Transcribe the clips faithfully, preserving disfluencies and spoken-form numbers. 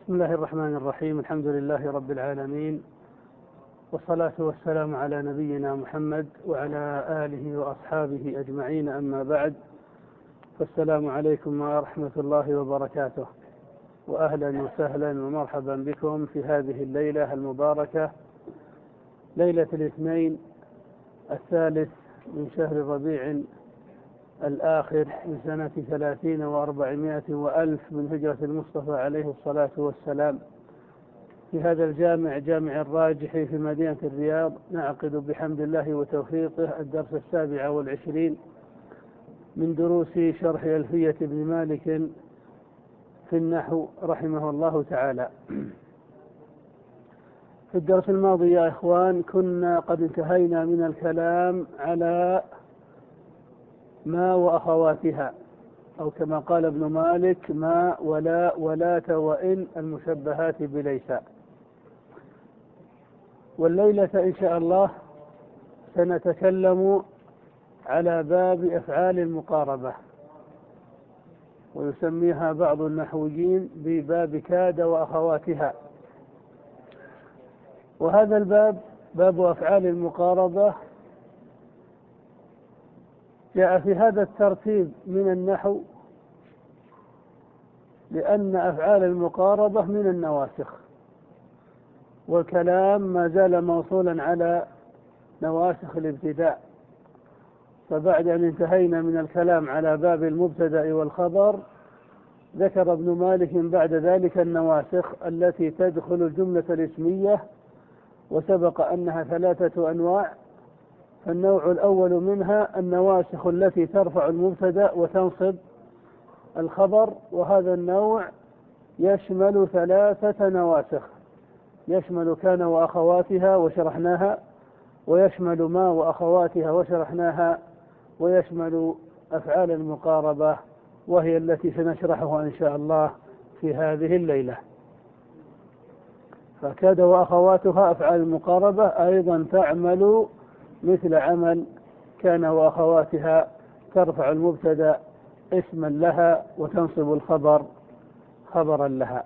بسم الله الرحمن الرحيم. الحمد لله رب العالمين، والصلاة والسلام على نبينا محمد وعلى آله وأصحابه أجمعين، أما بعد، فالسلام عليكم ورحمة الله وبركاته، وأهلا وسهلا ومرحبا بكم في هذه الليلة المباركة، ليلة الاثنين الثالث من شهر ربيع الآخر من سنة ثلاثين وأربعمائة وألف من هجرة المصطفى عليه الصلاة والسلام، في هذا الجامع جامع الراجح في مدينة الرياض. نعقد بحمد الله وتوفيقه الدرس السابع والعشرين من دروس شرح ألفية ابن مالك في النحو رحمه الله تعالى. في الدرس الماضي يا إخوان كنا قد انتهينا من الكلام على ما وأخواتها، أو كما قال ابن مالك: ما ولا ولات وإن المشبهات بليس. والليلة إن شاء الله سنتكلم على باب أفعال المقاربة، ويسميها بعض النحويين بباب كاد وأخواتها. وهذا الباب باب أفعال المقاربة جاء في هذا الترتيب من النحو لأن أفعال المقاربة من النواسخ، والكلام ما زال موصولا على نواسخ الابتداء. فبعد أن انتهينا من الكلام على باب المبتدأ والخبر، ذكر ابن مالك بعد ذلك النواسخ التي تدخل الجملة الاسمية، وسبق أنها ثلاثة أنواع. فالنوع الأول منها النواسخ التي ترفع المبتدأ وتنصب الخبر، وهذا النوع يشمل ثلاثة نواسخ: يشمل كان وأخواتها وشرحناها، ويشمل ما وأخواتها وشرحناها، ويشمل أفعال المقاربة، وهي التي سنشرحها إن شاء الله في هذه الليلة. فكاد وأخواتها أفعال المقاربة أيضا تعمل مثل عمل كان وأخواتها، ترفع المبتدأ اسما لها وتنصب الخبر خبرا لها.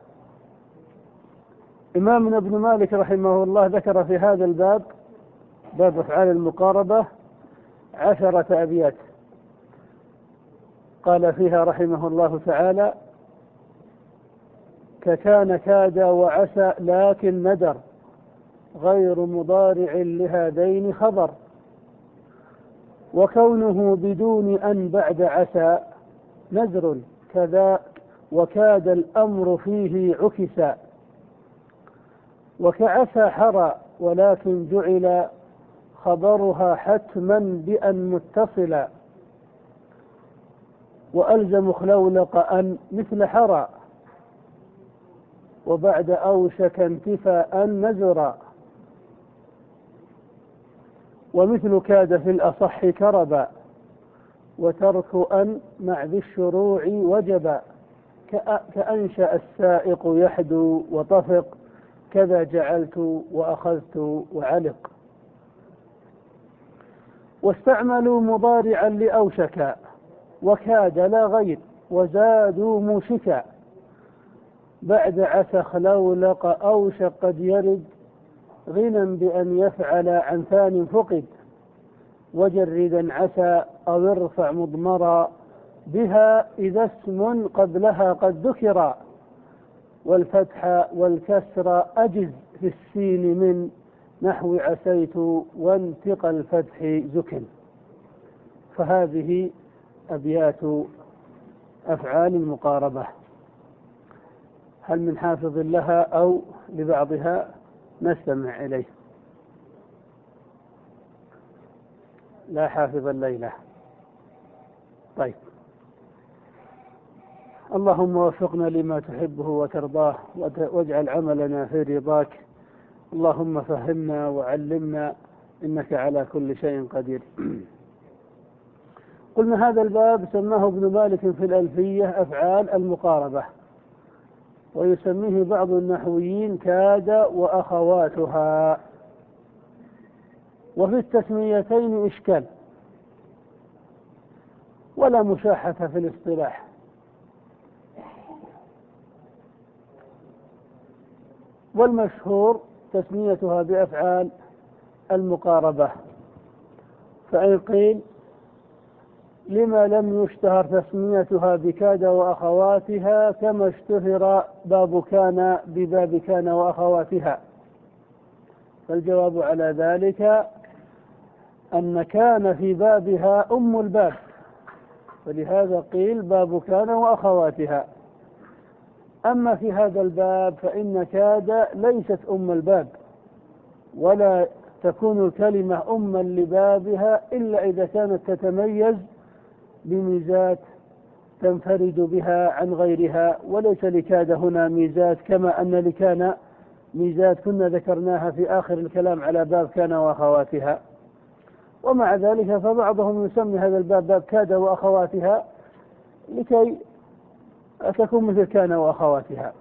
إمامنا ابن مالك رحمه الله ذكر في هذا الباب، باب أفعال المقاربة، عشرة أبيات قال فيها رحمه الله تعالى: ككان كاد وعسى لكن ندر، غير مضارع لهذين خبر، وكونه بدون أن بعد عسى نذر، كذا وكاد الأمر فيه عكسا، وكعسى حرى ولكن جعل خبرها حتما بأن متصلا، وألزم خلولق أن مثل حرى، وبعد أوشك انتفاء نزرا، ومثل كاد في الأصح كربا، وترك أن مع ذي الشروع وجبا، كأنشأ السائق يحدو وطفق، كذا جعلت وأخذت وعلق. واستعملوا مضارعا لأوشكا، وكاد لا غير، وزادوا موشكا، بعد عسى خلولق أوشك قد يرد، غنى بأن يفعل عن ثان فقد، وجردا عسى أو ارفع مضمرا، بها إذا اسم قبلها قد ذكر، والفتح والكسر أجز في السين من نحو عسيت، وانتقى الفتح زكن. فهذه أبيات أفعال المقاربة. هل من حافظ لها أو لبعضها؟ نستمع إليه. لا حافظ الليلة. طيب، اللهم وفقنا لما تحبه وترضاه، واجعل عملنا في رضاك. اللهم فهمنا وعلمنا، إنك على كل شيء قدير. قلنا هذا الباب سماه ابن مالك في الألفية أفعال المقاربة، ويسميه بعض النحويين كاد وأخواتها. وفي التسميتين إشكال ولا مشاحة في الاصطلاح. والمشهور تسميتها بأفعال المقاربة. فإن قيل لما لم يشتهر تسميتها بكاد وأخواتها كما اشتهر باب كان بباب كان وأخواتها؟ فالجواب على ذلك أن كان في بابها أم الباب، ولهذا قيل باب كان وأخواتها. أما في هذا الباب فإن كاد ليست أم الباب، ولا تكون الكلمة أما لبابها إلا إذا كانت تتميز بميزات تنفرد بها عن غيرها، وليس لكاد هنا ميزات كما أن لكان ميزات كنا ذكرناها في آخر الكلام على باب كان وأخواتها. ومع ذلك فبعضهم يسمي هذا الباب باب كاد وأخواتها لكي تكون مثل كان وأخواتها.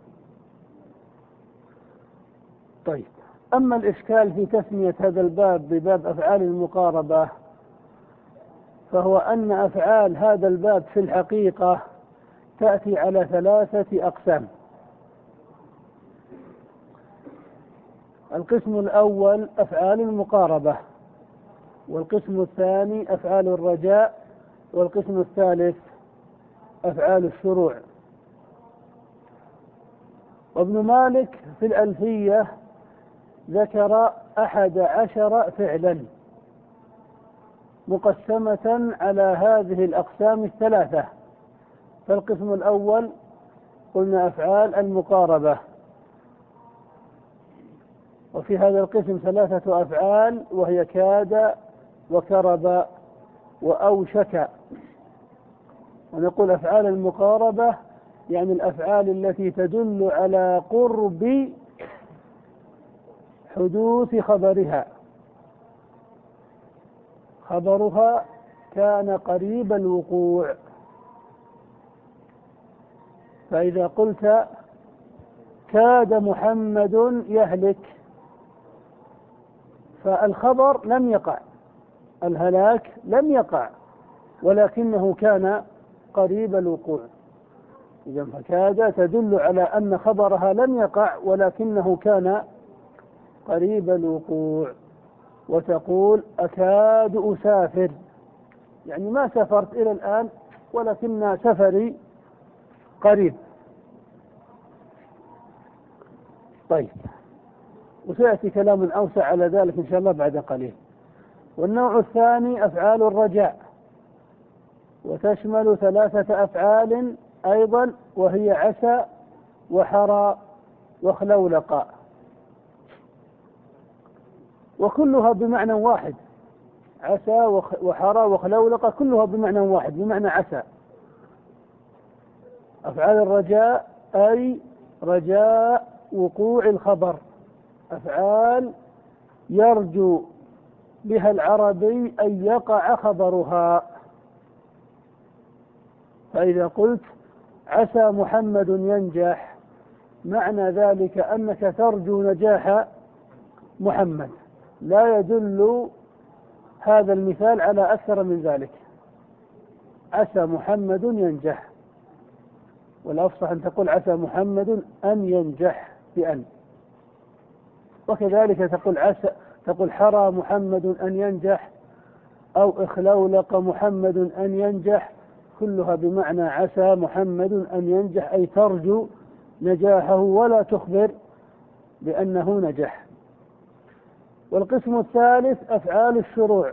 طيب، أما الإشكال في تسمية هذا الباب بباب أفعال المقاربة فهو أن أفعال هذا الباب في الحقيقة تأتي على ثلاثة أقسام. القسم الأول أفعال المقاربة، والقسم الثاني أفعال الرجاء، والقسم الثالث أفعال الشروع. وابن مالك في الألفية ذكر أحد عشر فعلا مقسمة على هذه الأقسام الثلاثة. فالقسم الأول قلنا أفعال المقاربة، وفي هذا القسم ثلاثة أفعال وهي كاد وكرب وأوشك. ونقول أفعال المقاربة يعني الأفعال التي تدل على قرب حدوث خبرها، خبرها كان قريب الوقوع. فإذا قلت كاد محمد يهلك فالخبر لم يقع، الهلاك لم يقع، ولكنه كان قريب الوقوع. إذا فكاد تدل على أن خبرها لم يقع ولكنه كان قريب الوقوع. وتقول أكاد أسافر، يعني ما سافرت إلى الآن ولكن سفري قريب. طيب، وسيأتي كلام أوسع على ذلك إن شاء الله بعد قليل. والنوع الثاني أفعال الرجاء، وتشمل ثلاثة أفعال أيضا وهي عسى وحرى وخلولق، وكلها بمعنى واحد. عسى وحرى وخلولق كلها بمعنى واحد، بمعنى عسى. أفعال الرجاء أي رجاء وقوع الخبر، أفعال يرجو بها العربي أن يقع خبرها. فإذا قلت عسى محمد ينجح معنى ذلك أنك ترجو نجاح محمد، لا يدل هذا المثال على أكثر من ذلك. عسى محمد ينجح، والأفصح أن تقول عسى محمد أن ينجح بأن. وكذلك تقول عسى، تقول حرى محمد أن ينجح، أو اخلولق محمد أن ينجح، كلها بمعنى عسى محمد أن ينجح، أي ترجو نجاحه ولا تخبر بأنه نجح. والقسم الثالث أفعال الشروع،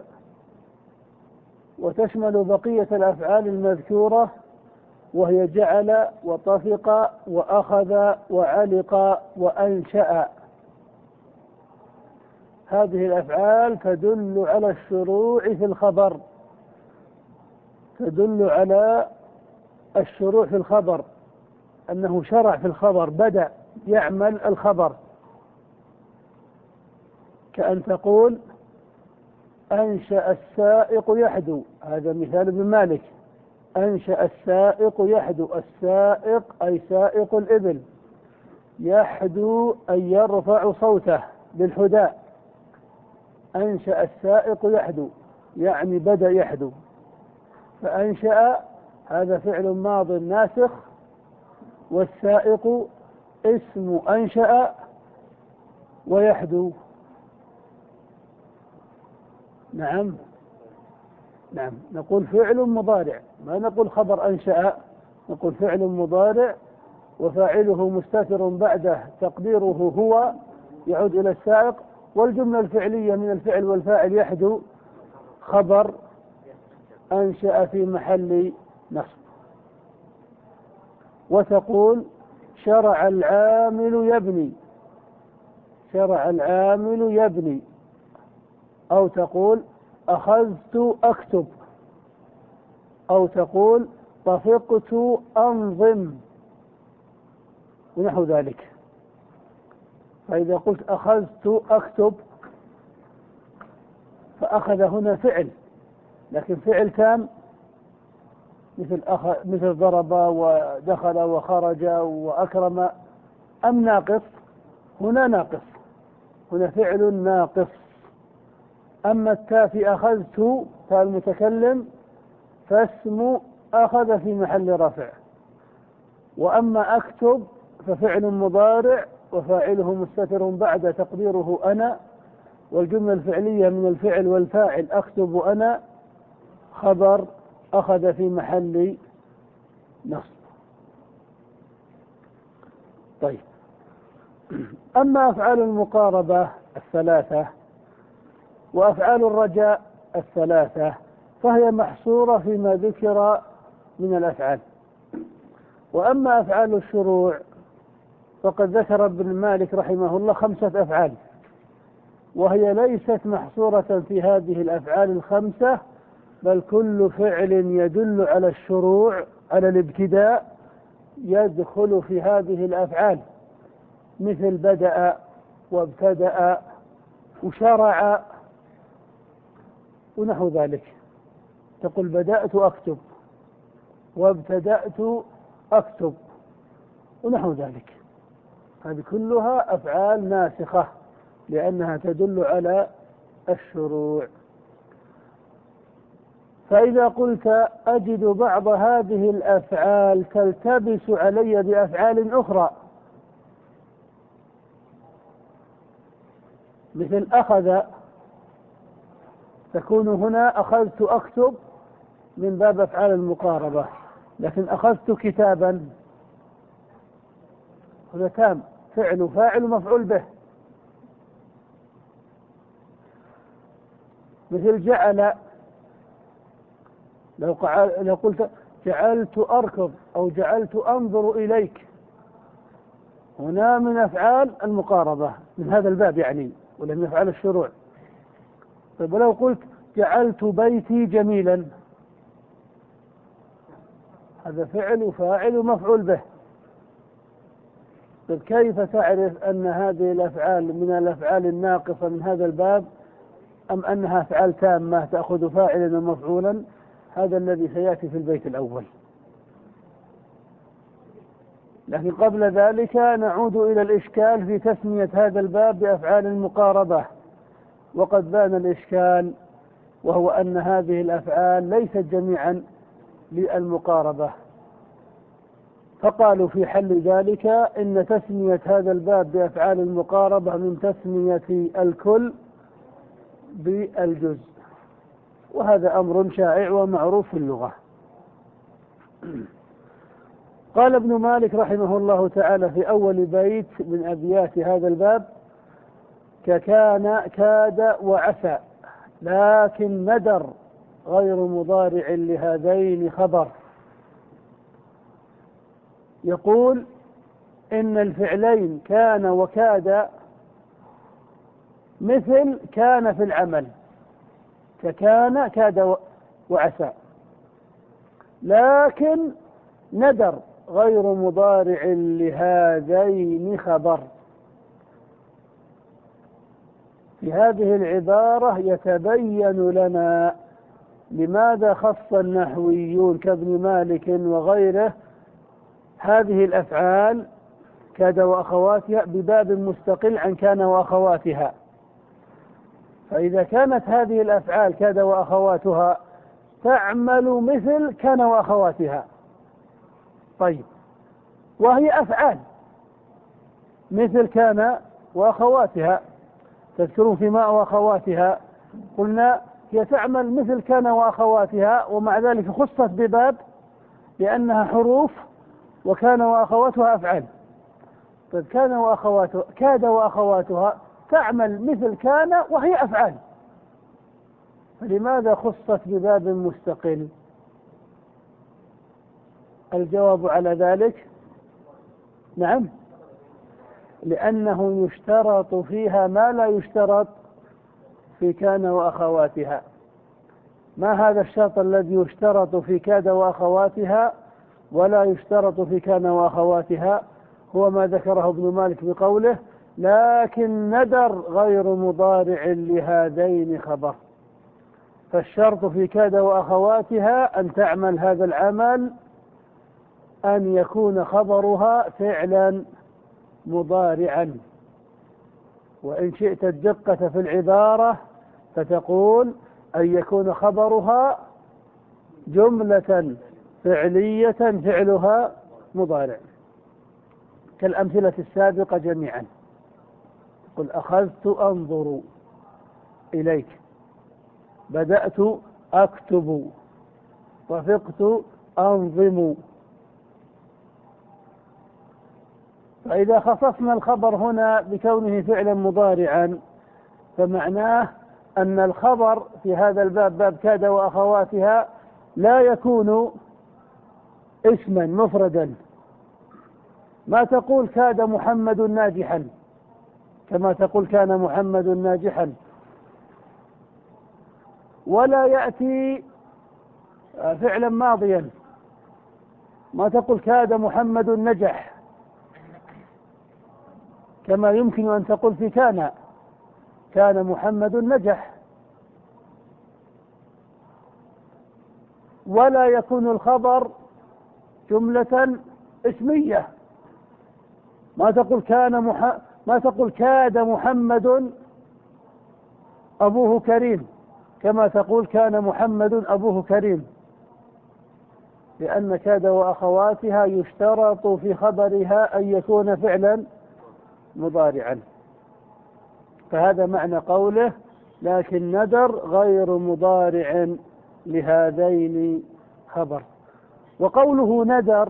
وتشمل بقية الأفعال المذكورة وهي جعل وطفق وأخذ وعلق وأنشأ. هذه الأفعال تدل على الشروع في الخبر، تدل على الشروع في الخبر، أنه شرع في الخبر، بدأ يعمل الخبر. كأن تقول أنشأ السائق يحدو، هذا مثال ابن مالك. أنشأ السائق يحدو، السائق أي سائق الإبل، يحدو أي يرفع صوته بالحداء. أنشأ السائق يحدو يعني بدأ يحدو. فأنشأ هذا فعل ماض ناسخ، والسائق اسم أنشأ ويحدو. نعم نعم نقول فعل مضارع، ما نقول خبر أنشأ، نقول فعل مضارع وفاعله مستتر بعده تقديره هو يعود إلى السائق، والجملة الفعلية من الفعل والفاعل يحدو خبر أنشأ في محل نصب. وتقول شرع العامل يبني، شرع العامل يبني. أو تقول أخذت أكتب، أو تقول طفقت أنظم ونحو ذلك. فإذا قلت أخذت أكتب فأخذ هنا فعل، لكن فعل تام مثل أخ... مثل ضرب ودخل وخرج وأكرم، أم ناقص؟ هنا ناقص، هنا فعل ناقص. أما التاء في أخذت تاء المتكلم فاسم أخذ في محل رفع. وأما أكتب ففعل مضارع وفاعله مستتر بعد تقديره أنا، والجملة الفعلية من الفعل والفاعل أكتب أنا خبر أخذ في محل نصب. طيب، أما أفعال المقاربة الثلاثة وأفعال الرجاء الثلاثة فهي محصورة فيما ذكر من الأفعال. وأما أفعال الشروع فقد ذكر ابن مالك رحمه الله خمسة أفعال، وهي ليست محصورة في هذه الأفعال الخمسة، بل كل فعل يدل على الشروع على الابتداء يدخل في هذه الأفعال، مثل بدأ وابتدأ وشرع ونحو ذلك. تقول بدأت أكتب وابتدأت أكتب ونحو ذلك. هذه كلها أفعال ناسخة لأنها تدل على الشروع. فإذا قلت أجد بعض هذه الأفعال تلتبس علي بأفعال أخرى، مثل أخذ، تكون هنا أخذت أكتب من باب أفعال المقاربة، لكن أخذت كتابا هذا تام، فعل فاعل مفعول به. مثل جعل، لو, لو قلت جعلت أركض أو جعلت أنظر إليك، هنا من أفعال المقاربة من هذا الباب يعني، ولم يفعل الشروع. طيب، ولو قلت جعلت بيتي جميلا، هذا فعل فاعل مفعول به. طيب، كيف تعرف أن هذه الأفعال من الأفعال الناقصة من هذا الباب أم أنها أفعال تامة تأخذ فاعلا ومفعولا؟ هذا الذي سيأتي في البيت الأول. لكن قبل ذلك نعود إلى الإشكال في تسمية هذا الباب بأفعال المقاربة، وقد بان الإشكال، وهو أن هذه الأفعال ليست جميعا للمقاربة. فقالوا في حل ذلك إن تسمية هذا الباب بأفعال المقاربة من تسمية الكل بالجزء، وهذا أمر شائع ومعروف في اللغة. قال ابن مالك رحمه الله تعالى في أول بيت من أبيات هذا الباب: ككان كاد وعسى لكن ندر غير مضارع لهذين خبر. يقول إن الفعلين كان وكاد مثل كان في العمل، ككان كاد وعسى، لكن ندر غير مضارع لهذين خبر. في هذه العبارة يتبين لنا لماذا خص النحويون كابن مالك وغيره هذه الأفعال كاد وأخواتها بباب مستقل عن كان وأخواتها. فإذا كانت هذه الأفعال كاد وأخواتها تعمل مثل كان وأخواتها، طيب، وهي أفعال مثل كان وأخواتها. تذكرون في ماء وأخواتها قلنا هي تعمل مثل كان وأخواتها، ومع ذلك خصت بباب لأنها حروف، وكان وأخواتها أفعال. طيب كان وأخواتها، كاد وأخواتها تعمل مثل كان وهي أفعال، فلماذا خصت بباب مستقل؟ الجواب على ذلك نعم، لأنه يشترط فيها ما لا يشترط في كان وأخواتها. ما هذا الشرط الذي يشترط في كاد وأخواتها ولا يشترط في كان وأخواتها؟ هو ما ذكره ابن مالك بقوله لكن ندر غير مضارع لهذين خبر. فالشرط في كاد وأخواتها أن تعمل هذا العمل أن يكون خبرها فعلا مضارعا. وإن شئت الدقة في العبارة فتقول أن يكون خبرها جملة فعلية فعلها مضارع، كالأمثلة السابقة جميعا. قل أخذت أنظر إليك، بدأت أكتب، رفقت أنظم. فإذا خصصنا الخبر هنا بكونه فعلا مضارعا فمعناه أن الخبر في هذا الباب، باب كاد وأخواتها، لا يكون اسما مفردا. ما تقول كاد محمد ناجحا كما تقول كان محمد ناجحا، ولا يأتي فعلا ماضيا. ما تقول كاد محمد نجح كما يمكن أن تقول في كان كان محمد نجح. ولا يكون الخبر جملة اسمية. ما تقول كان مح... ما تقول كاد محمد أبوه كريم كما تقول كان محمد أبوه كريم، لأن كاد وأخواتها يشترط في خبرها أن يكون فعلا مضارعا. فهذا معنى قوله لكن ندر غير مضارع لهذين خبر. وقوله ندر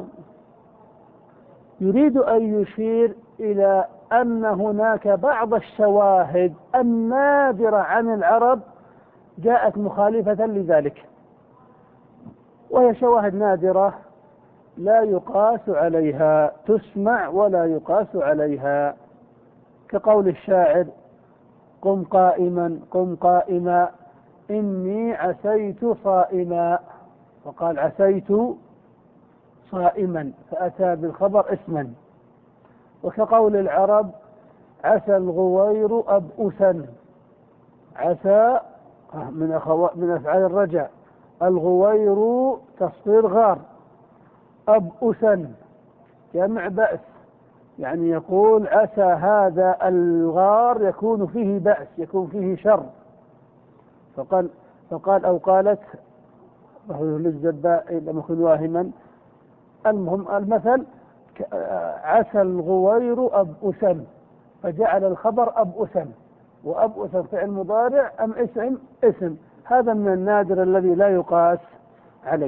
يريد أن يشير إلى أن هناك بعض الشواهد النادرة عن العرب جاءت مخالفة لذلك، وهي شواهد نادرة لا يقاس عليها، تسمع ولا يقاس عليها، كقول الشاعر قم قائما قم قائما إني عسيت صائما، وقال عسيت صائما فأتى بالخبر اسما. وكقول العرب عسى الغوير أبؤسا، عسى من, أخو... من أفعال الرجاء، الغوير تصغير غار، أبؤسا جمع بأس، يعني يقول عسى هذا الغار يكون فيه بأس، يكون فيه شر. فقال فقال أو قالت للزباء لم يكن واهما. المهم المثل عسى الغوير أبؤسا، فجعل الخبر أبؤسا، وأبؤسا فعل مضارع أم اسم اسم. هذا من النادر الذي لا يقاس عليه.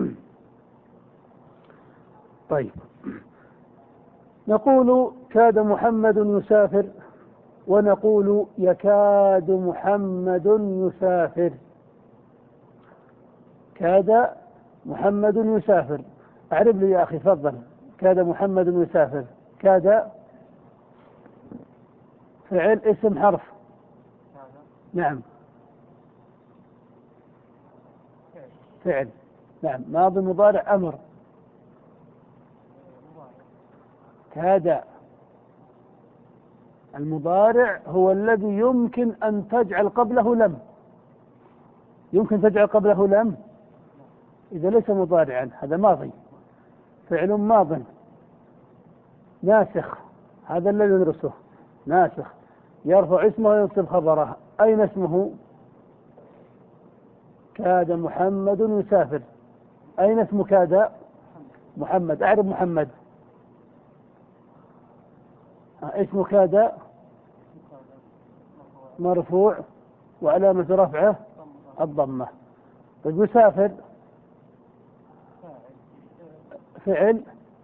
طيب، نقول كاد محمد يسافر، ونقول يكاد محمد يسافر. كاد محمد يسافر، أعرف لي يا أخي فضل. كاد محمد يسافر، كاد فعل اسم حرف نعم فعل نعم ماضي مضارع أمر. كاد المضارع هو الذي يمكن أن تجعل قبله لم، يمكن تجعل قبله لم إذا ليس مضارعا، هذا ماضي، فعل ماض ناسخ، هذا الذي ندرسه ناسخ، يرفع اسمه وينصب خبره. أين اسمه؟ كاد محمد يسافر. أين اسم كاد؟ محمد. أعرف محمد. اسم كاد مرفوع وعلامة رفعه الضمة. طيب يسافر فعل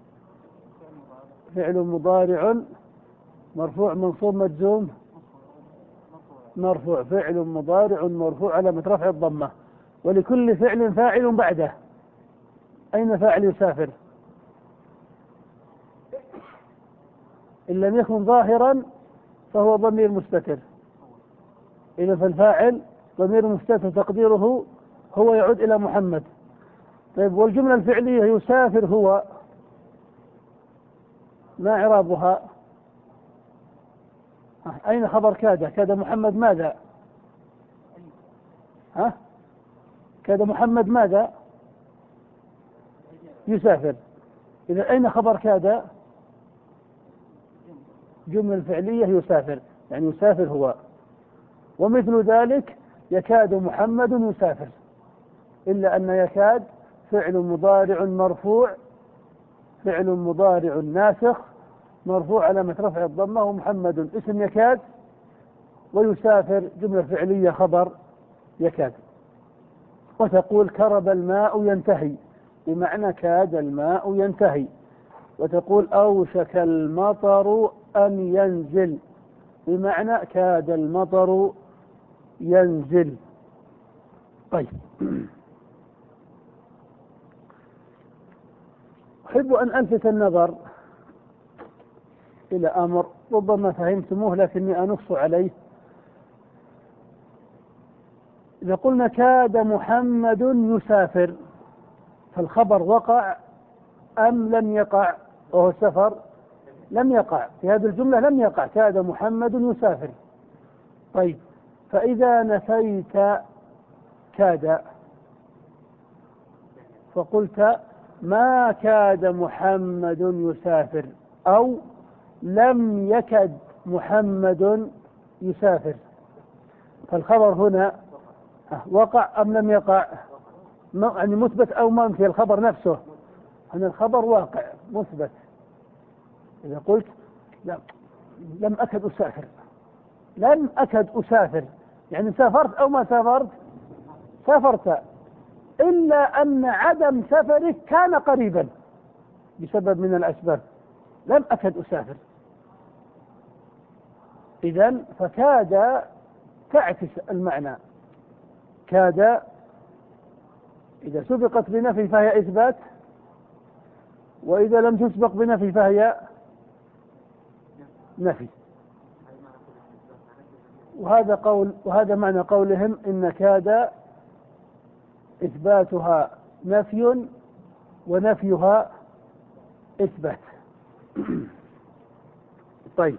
فعل مضارع مرفوع منصوب مجزوم مرفوع فعل مضارع مرفوع علامة رفع الضمة، ولكل فعل فاعل بعده. أين فاعل يسافر؟ إن لم يكن ظاهرا فهو ضمير مستتر، إذا فالفاعل ضمير مستتر تقديره هو يعود إلى محمد. طيب والجملة الفعلية يسافر هو ما إعرابها؟ أين خبر كاد؟ كاد محمد ماذا؟ ها؟ كاد محمد ماذا؟ يسافر. إذا أين خبر كاد؟ جملة فعلية يسافر، يعني يسافر هو. ومثل ذلك يكاد محمد يسافر، إلا أن يكاد فعل مضارع مرفوع فعل مضارع ناسخ مرفوع علامة رفع الضمة، ومحمد اسم يكاد، ويسافر جملة فعلية خبر يكاد. وتقول كرب الماء ينتهي، بمعنى كاد الماء ينتهي. وتقول أوشك المطر أن ينزل، بمعنى كاد المطر ينزل. طيب أحب أن ألفت النظر إلى أمر ربما فهمتموه لكني أنص عليه. إذا قلنا كاد محمد يسافر، فالخبر وقع أم لم يقع؟ وهو السفر لم يقع في هذه الجملة، لم يقع كاد محمد يسافر. طيب فإذا نفيت كاد فقلت ما كاد محمد يسافر أو لم يكد محمد يسافر، فالخبر هنا وقع أم لم يقع؟ يعني مثبت أو منفي الخبر نفسه؟ أن الخبر واقع مثبت. إذا قلت لا لم أكد أسافر، لم أكد أسافر يعني سافرت أو ما سافرت؟ سافرت، إلا أن عدم سفرك كان قريبا بسبب من الأسباب، لم أكد أسافر. إذن فكاد تعكس المعنى، كاد إذا سبقت بنفي فهي إثبات، وإذا لم تسبق بنفي فهي نفي. وهذا قول وهذا معنى قولهم إن كاد إثباتها نفي ونفيها إثبات. طيب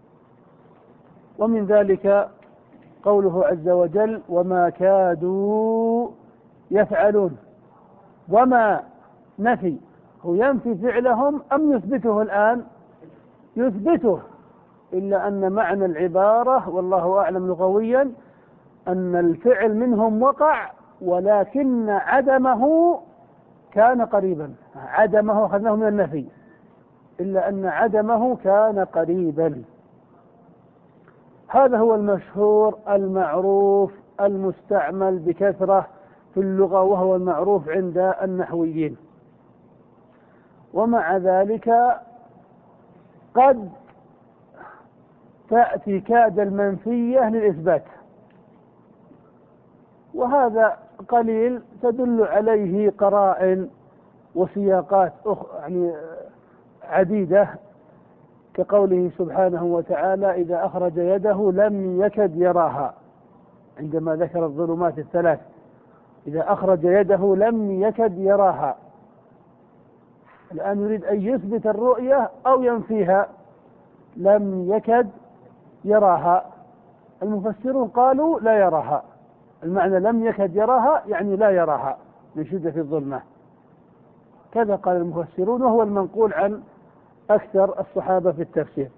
ومن ذلك قوله عز وجل وما كادوا يفعلون. وما نفي، هو ينفي فعلهم أم يثبته الآن؟ يثبته، إلا أن معنى العبارة والله أعلم لغويا أن الفعل منهم وقع ولكن عدمه كان قريبا. عدمه أخذناه من النفي، إلا أن عدمه كان قريبا. هذا هو المشهور المعروف المستعمل بكثرة في اللغة، وهو المعروف عند النحويين. ومع ذلك قد تأتي كاد المنفية للإثبات، وهذا قليل تدل عليه قرائن وسياقات يعني عديدة، كقوله سبحانه وتعالى إذا أخرج يده لم يكد يراها، عندما ذكر الظلمات الثلاث إذا أخرج يده لم يكد يراها. الآن يريد أن يثبت الرؤية أو ينفيها. لم يكد يراها، المفسرون قالوا لا يراها، المعنى لم يكد يراها يعني لا يراها من شدة الظلمة، كذا قال المفسرون، وهو المنقول عن أكثر الصحابة في التفسير.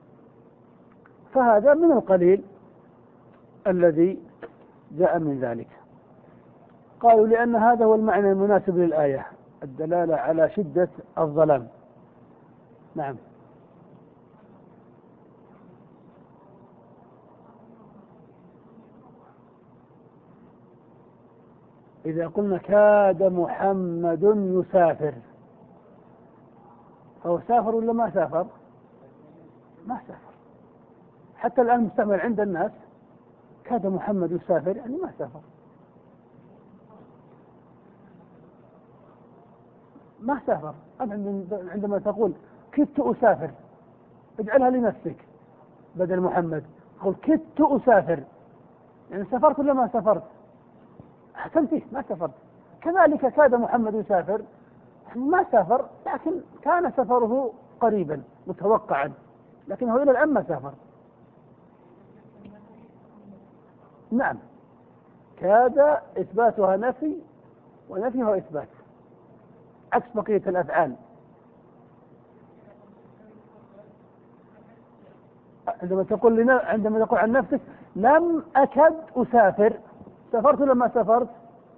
فهذا من القليل الذي جاء من ذلك. قالوا لأن هذا هو المعنى المناسب للآية، الدلالة على شدة الظلام. نعم. إذا قلنا كاد محمد يسافر، فهو سافر ولا ما سافر؟ ما سافر. حتى الآن مستعمل عند الناس كاد محمد يسافر، يعني ما سافر، ما سافر. عندما تقول كدت أسافر اجعلها لنفسك بدل محمد، قل كدت أسافر، يعني سافرت ولا ما سافرت؟ أحسنتي، ما سافرت. كذلك كاد محمد يسافر، ما سافر لكن كان سفره قريبا متوقعا، لكنه إلى الآن ما سافر. نعم، كاد إثباتها نفي ونفيها إثبات، عكس بقية الأفعال. عندما تقول لنا عندما تقول عن نفسك لم أكد أسافر، سافرت لما سافرت؟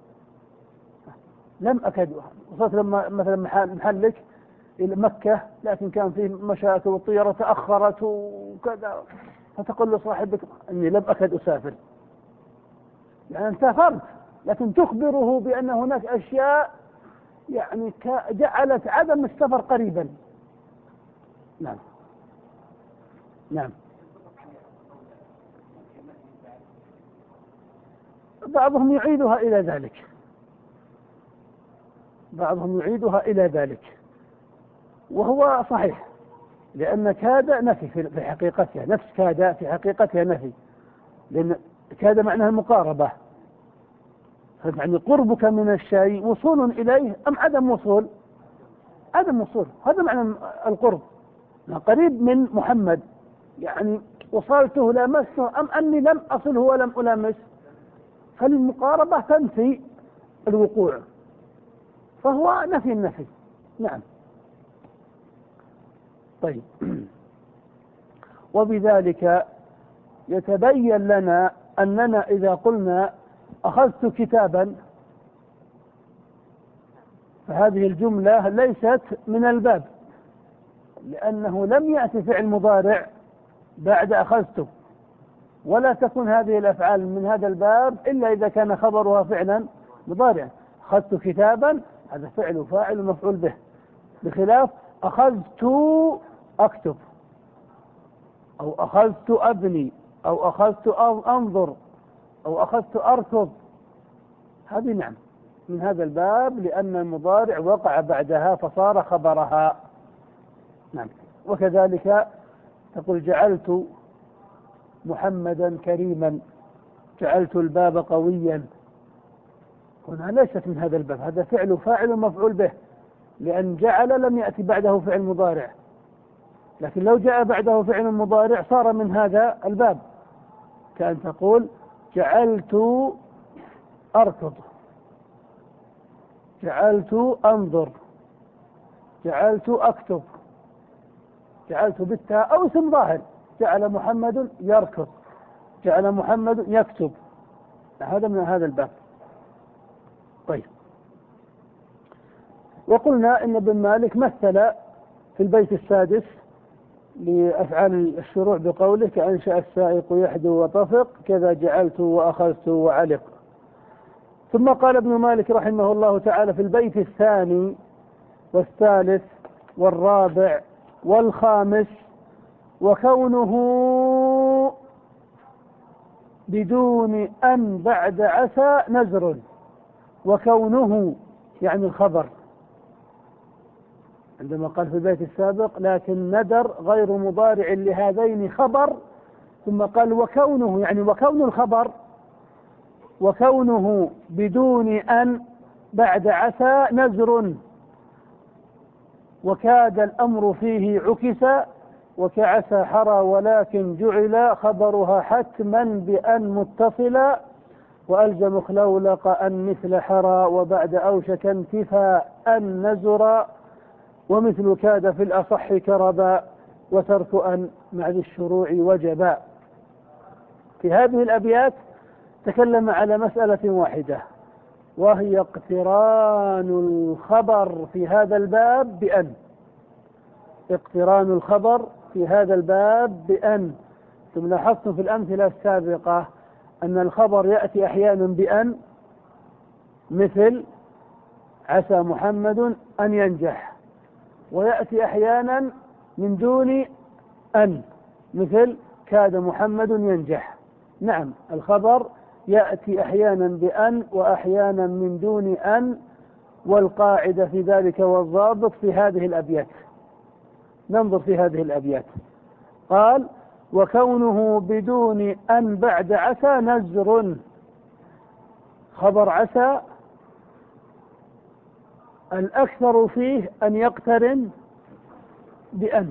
لم أكد. وصلت لما مثلا محلك إلى مكة لكن كان فيه مشاكل والطيارة تأخرت وكذا، فتقول لصاحبك إني لم أكد أسافر، يعني سافرت لكن تخبره بأن هناك أشياء يعني جعلت عدم السفر قريبا. نعم نعم. بعضهم يعيدها إلى ذلك، بعضهم يعيدها إلى ذلك، وهو صحيح، لأن كاد نفي في حقيقتها، نفس كاد في حقيقتها نفي، لأن كاد معناها المقاربة، يعني قربك من الشيء وصول إليه أم عدم وصول؟ عدم وصول، هذا معنى القرب. قريب من محمد يعني وصلته لامسته أم أني لم أصله ولم ألامس، فالمقاربة تنفي الوقوع، فهو نفي النفي. نعم. طيب، وبذلك يتبين لنا أننا إذا قلنا أخذت كتابا فهذه الجملة ليست من الباب، لأنه لم يأتي فعل مضارع بعد أخذته، ولا تكون هذه الأفعال من هذا الباب إلا إذا كان خبرها فعلا مضارع. أخذت كتابا هذا فعل فاعل مفعول به، بخلاف أخذت أكتب أو أخذت أبني أو أخذت أنظر أو أخذت أركض، هذه نعم من هذا الباب لأن المضارع وقع بعدها فصار خبرها. نعم. وكذلك تقول جعلت محمدا كريما، جعلت الباب قويا، هنا ليست من هذا الباب، هذا فعل فاعل مفعول به، لأن جعل لم يأتي بعده فعل مضارع، لكن لو جاء بعده فعل مضارع صار من هذا الباب، كأن تقول جعلت أركض، جعلت أنظر، جعلت أكتب، جعلت بالتاء أو اسم ظاهر، جعل محمد يركض، جعل محمد يكتب، هذا من هذا الباب. طيب، وقلنا إن ابن مالك مثل في البيت السادس لأفعال الشروع بقوله كأنشأ السائق يحدو وطفق كذا جعلت وأخذت وعلق. ثم قال ابن مالك رحمه الله تعالى في البيت الثاني والثالث والرابع والخامس وكونه بدون أن بعد عسى نزر، وكونه يعني الخبر، عندما قال في البيت السابق لكن ندر غير مضارع لهذين خبر، ثم قال وكونه يعني وكون الخبر، وكونه بدون أن بعد عسى نزر، وكاد الأمر فيه عكس وكعسى حرى ولكن جعل خبرها حتما بأن متصلا، وألزم خلولق أن مثل حرى وبعد أوشك انتفاء أن نزر، ومثل كاد في الأصح كربا وترك أن مع ذي الشروع وجبا. في هذه الأبيات تكلم على مسألة واحدة، وهي اقتران الخبر في هذا الباب بأن، اقتران الخبر في هذا الباب بأن. ثم لاحظتم في الأمثلة السابقة أن الخبر يأتي أحيانا بأن مثل عسى محمد أن ينجح، ويأتي أحيانا من دون أن، مثل كاد محمد ينجح. نعم، الخبر يأتي أحيانا بأن وأحيانا من دون أن، والقاعدة في ذلك والضابط في هذه الأبيات. ننظر في هذه الأبيات. قال: وكونه بدون أن بعد عسى نزر. خبر عسى الأكثر فيه أن يقترن بأن،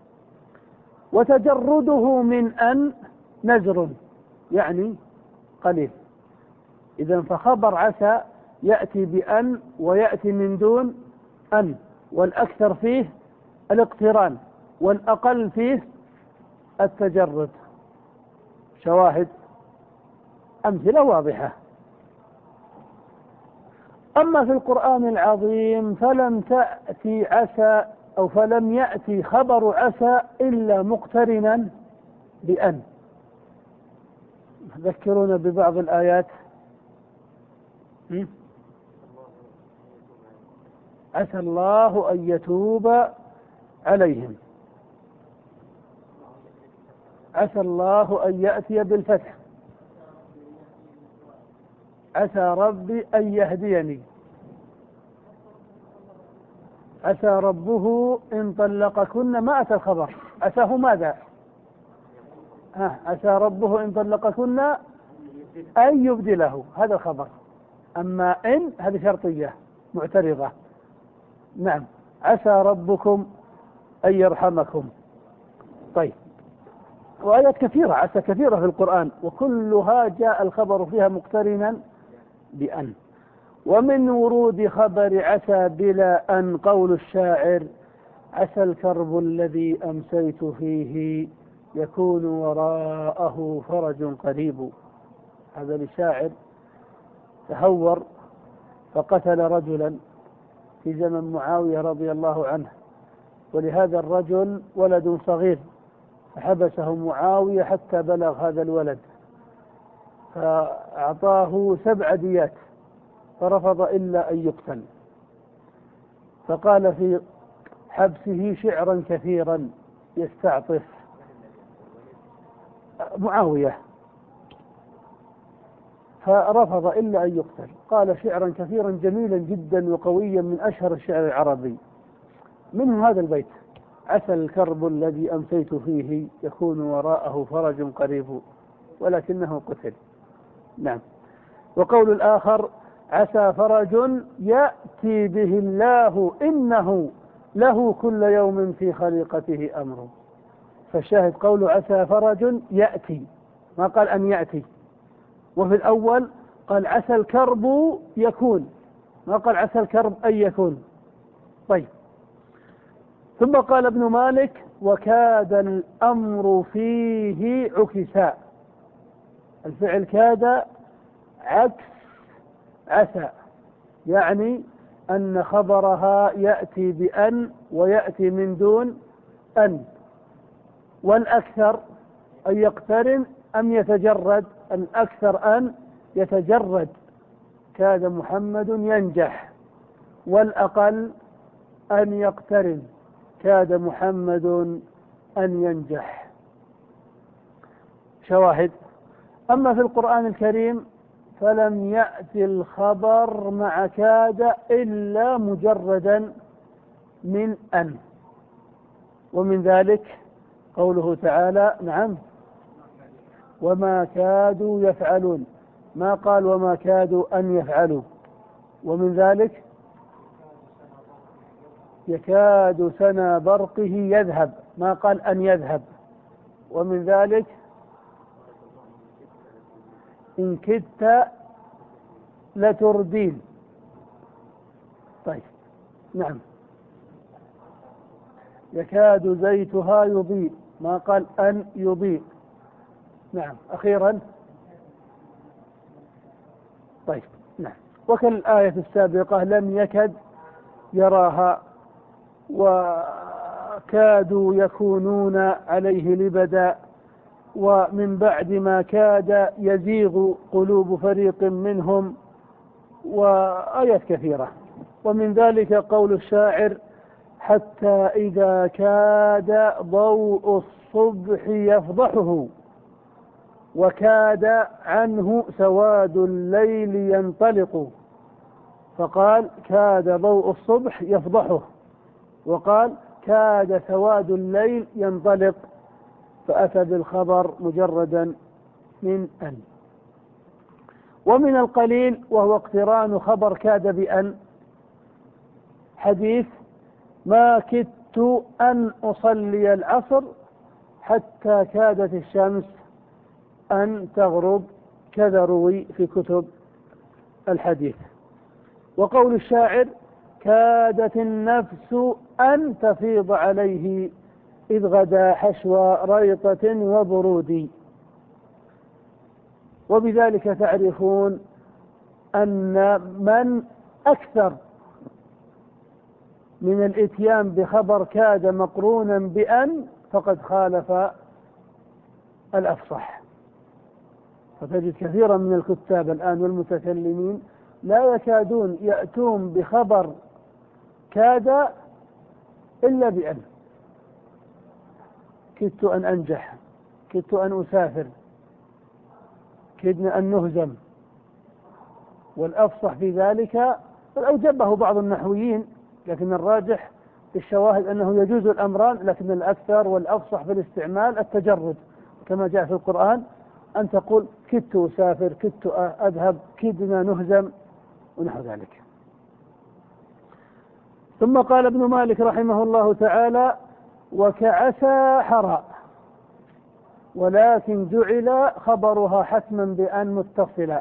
وتجرده من أن نزر، يعني قليل. إذن فخبر عسى يأتي بأن ويأتي من دون أن، والأكثر فيه الاقتران، والأقل فيه التجرد. شواهد أمثلة واضحة. أما في القرآن العظيم فلم تأتي عسى أو فلم يأتي خبر عسى إلا مقترنا بأن. ذكرونا ببعض الآيات. عسى الله أن يتوب عليهم، عسى الله أن يأتي بالفتح، عسى ربي أن يهديني، عسى ربه إن طلقكن. ما أتى الخبر عساه ماذا؟ ها، عسى ربه إن طلقكن أن يبدله، هذا الخبر. أما إن هذه شرطية معترضة. نعم، عسى ربكم أن يرحمكم. طيب، وآيات كثيرة عسى كثيرة في القرآن، وكلها جاء الخبر فيها مقترنا بأن. ومن ورود خبر عسى بلا أن قول الشاعر: عسى الكرب الذي أمسيت فيه يكون وراءه فرج قريب. هذا لشاعر تهور فقتل رجلا في زمن معاوية رضي الله عنه، ولهذا الرجل ولد صغير، فحبسه معاوية حتى بلغ هذا الولد، فأعطاه سبع ديات فرفض إلا أن يقتل. فقال في حبسه شعرا كثيرا يستعطف معاوية، فرفض إلا أن يقتل. قال شعرا كثيرا جميلا جدا وقويا من أشهر الشعر العربي، منه هذا البيت: عسى الكرب الذي أمسيت فيه يكون وراءه فرج قريب، ولكنه قتل. نعم. وقول الآخر: عسى فرج يأتي به الله إنه له كل يوم في خليقته أمر. فالشاهد قول عسى فرج يأتي، ما قال أن يأتي. وفي الأول قال عسى الكرب يكون، ما قال عسى الكرب أن يكون. طيب، ثم قال ابن مالك: وكاد الأمر فيه عكسا. الفعل كاد عكس عسى، يعني أن خبرها يأتي بأن ويأتي من دون أن، والأكثر أن يقترن أم يتجرد. الأكثر أن يتجرد، كاد محمد ينجح، والأقل أن يقترن، كاد محمد أن ينجح. شواهد. أما في القرآن الكريم فلم يأتي الخبر مع كاد إلا مجردا من أن، ومن ذلك قوله تعالى: نعم، وما كادوا يفعلون، ما قال وما كادوا أن يفعلوا. ومن ذلك يكاد سنا برقه يذهب، ما قال أن يذهب. ومن ذلك إن كدت لتردين. طيب، نعم، يكاد زيتها يضيء، ما قال أن يضيء. نعم. أخيرا، طيب، نعم، وكالآية السابقة لم يكد يراها، وكادوا يكونون عليه لبدا، ومن بعد ما كاد يزيغ قلوب فريق منهم، وآيات كثيرة. ومن ذلك قول الشاعر: حتى إذا كاد ضوء الصبح يفضحه وكاد عنه سواد الليل ينطلق. فقال: كاد ضوء الصبح يفضحه، وقال: كاد سواد الليل ينطلق، فأتى بالخبر مجردا من أن. ومن القليل وهو اقتران خبر كاد بأن حديث: ما كدت أن أصلي العصر حتى كادت الشمس أن تغرب، كذا روي في كتب الحديث. وقول الشاعر: كادت النفس أن تفيض عليه إذ غدا حشو ريطة وبرود. وبذلك تعرفون أن من أكثر من الإتيان بخبر كاد مقرونا بأن فقد خالف الأفصح. فتجد كثيرا من الكتاب الآن والمتكلمين لا يكادون يأتون بخبر كاد إلا بأن. كدت أن أنجح، كدت أن أسافر، كدنا أن نهزم. والأفصح في ذلك أوجبه بعض النحويين، لكن الراجح في الشواهد أنه يجوز الأمران، لكن الأكثر والأفصح في الاستعمال التجرد، كما جاء في القرآن أن تقول: كدت أسافر، كدت أذهب، كدنا نهزم، ونحو ذلك. ثم قال ابن مالك رحمه الله تعالى: وكعسى حرى، ولكن جعل خبرها حتما بأن متصلا.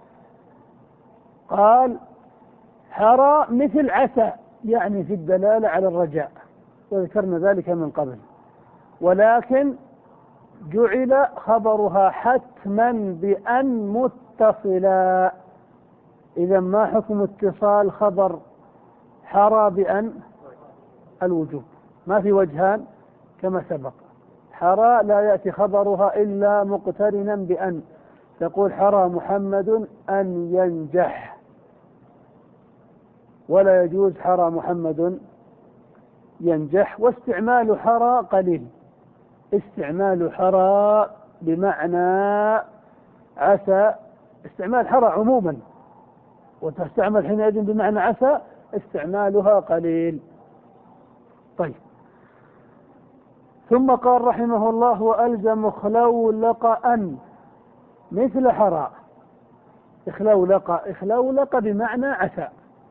قال: حرى مثل عسى، يعني في الدلالة على الرجاء، وذكرنا ذلك من قبل. ولكن جعل خبرها حتما بأن متصلا. إذا ما حكم اتصال خبر حرى بأن؟ الوجوب، ما في وجهان كما سبق. حرى لا يأتي خبرها إلا مقترنا بأن، تقول: حرى محمد أن ينجح، ولا يجوز حرى محمد ينجح. واستعمال حرى قليل، استعمال حرى بمعنى عسى، استعمال حرى عموما وتستعمل حينئذ بمعنى عسى، استعمالها قليل. طيب، ثم قال رحمه الله: وألزم خلولق أن مثل حرى. اخلولق، اخلولق بمعنى عسى.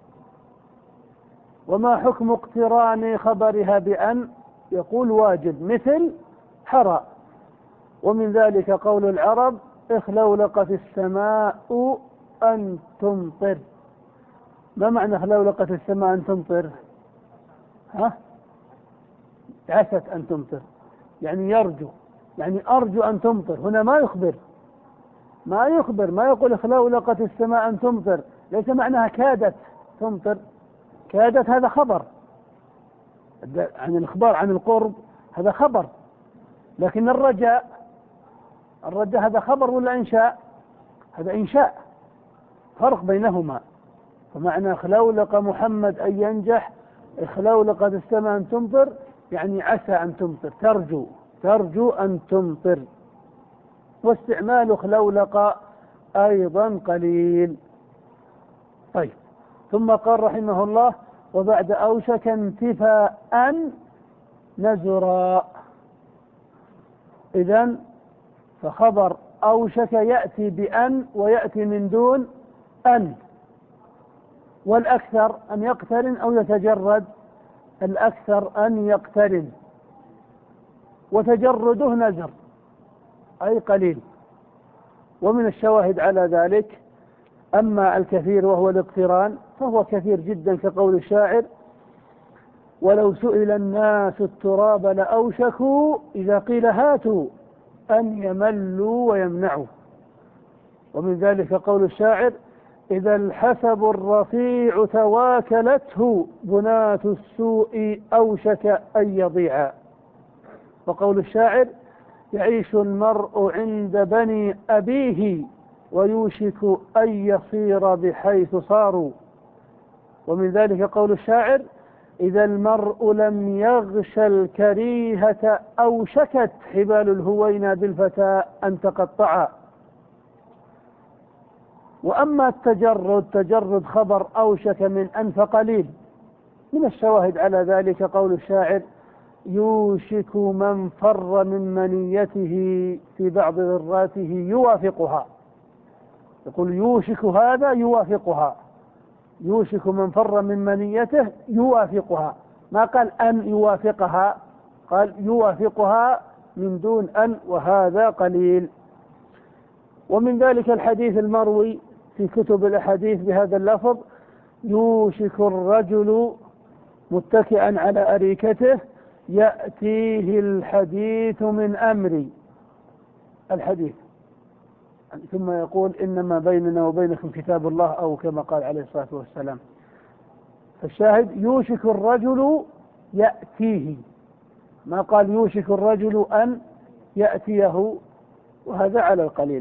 وما حكم اقتران خبرها بأن؟ يقول: واجب مثل حرى. ومن ذلك قول العرب: اخلولقت السماء أن تمطر. ما معنى اخلولقت السماء أن تمطر؟ ها؟ عست أن تمطر، يعني يرجو، يعني أرجو أن تمطر. هنا ما يخبر، ما يخبر، ما يقول اخلولقت السماء أن تمطر، ليس معناها كادت تمطر. كادت هذا خبر عن الإخبار عن القرب، هذا خبر. لكن الرجاء، الرجاء هذا خبر ولا إنشاء؟ هذا إنشاء، فرق بينهما. فمعنى اخلولق محمد أن ينجح، اخلولقت السماء أن تمطر، يعني عسى أن تمطر، ترجو، ترجو أن تمطر. واستعمال اخلولق أيضا قليل. طيب، ثم قال رحمه الله: وبعد أوشك انتفاء أن نزرا. إذن فخبر أوشك يأتي بأن ويأتي من دون أن، والأكثر أن يقترن أو يتجرد، الأكثر أن يقترن، وتجرده نزر أي قليل. ومن الشواهد على ذلك أما الكثير وهو الاقتران فهو كثير جدا، كقول الشاعر: ولو سئل الناس التراب لأوشكوا إذا قيل هاتوا أن يملوا ويمنعوا. ومن ذلك قول الشاعر: إذا الحسب الرفيع تواكلته بناة السوء أوشك أن يضيعا. وقول الشاعر: يعيش المرء عند بني أبيه ويوشك أن يصير بحيث صاروا. ومن ذلك قول الشاعر: إذا المرء لم يغش الكريهة أوشكت حبال الهوينا بالفتى أن تقطعا. وأما التجرد، تجرد خبر أوشك من أن فقليل. من الشواهد على ذلك قول الشاعر: يوشك من فر من منيته في بعض ذراته يوافقها. يقول يوشك هذا يوافقها، يوشك من فر من منيته يوافقها، ما قال أن يوافقها، قال يوافقها من دون أن، وهذا قليل. ومن ذلك الحديث المروي في كتب الأحاديث بهذا اللفظ: يوشك الرجل متكئا على أريكته يأتيه الحديث من أمري، الحديث، ثم يقول إنما بيننا وبينكم كتاب الله، أو كما قال عليه الصلاة والسلام. فالشاهد يوشك الرجل يأتيه، ما قال يوشك الرجل أن يأتيه، وهذا على القليل.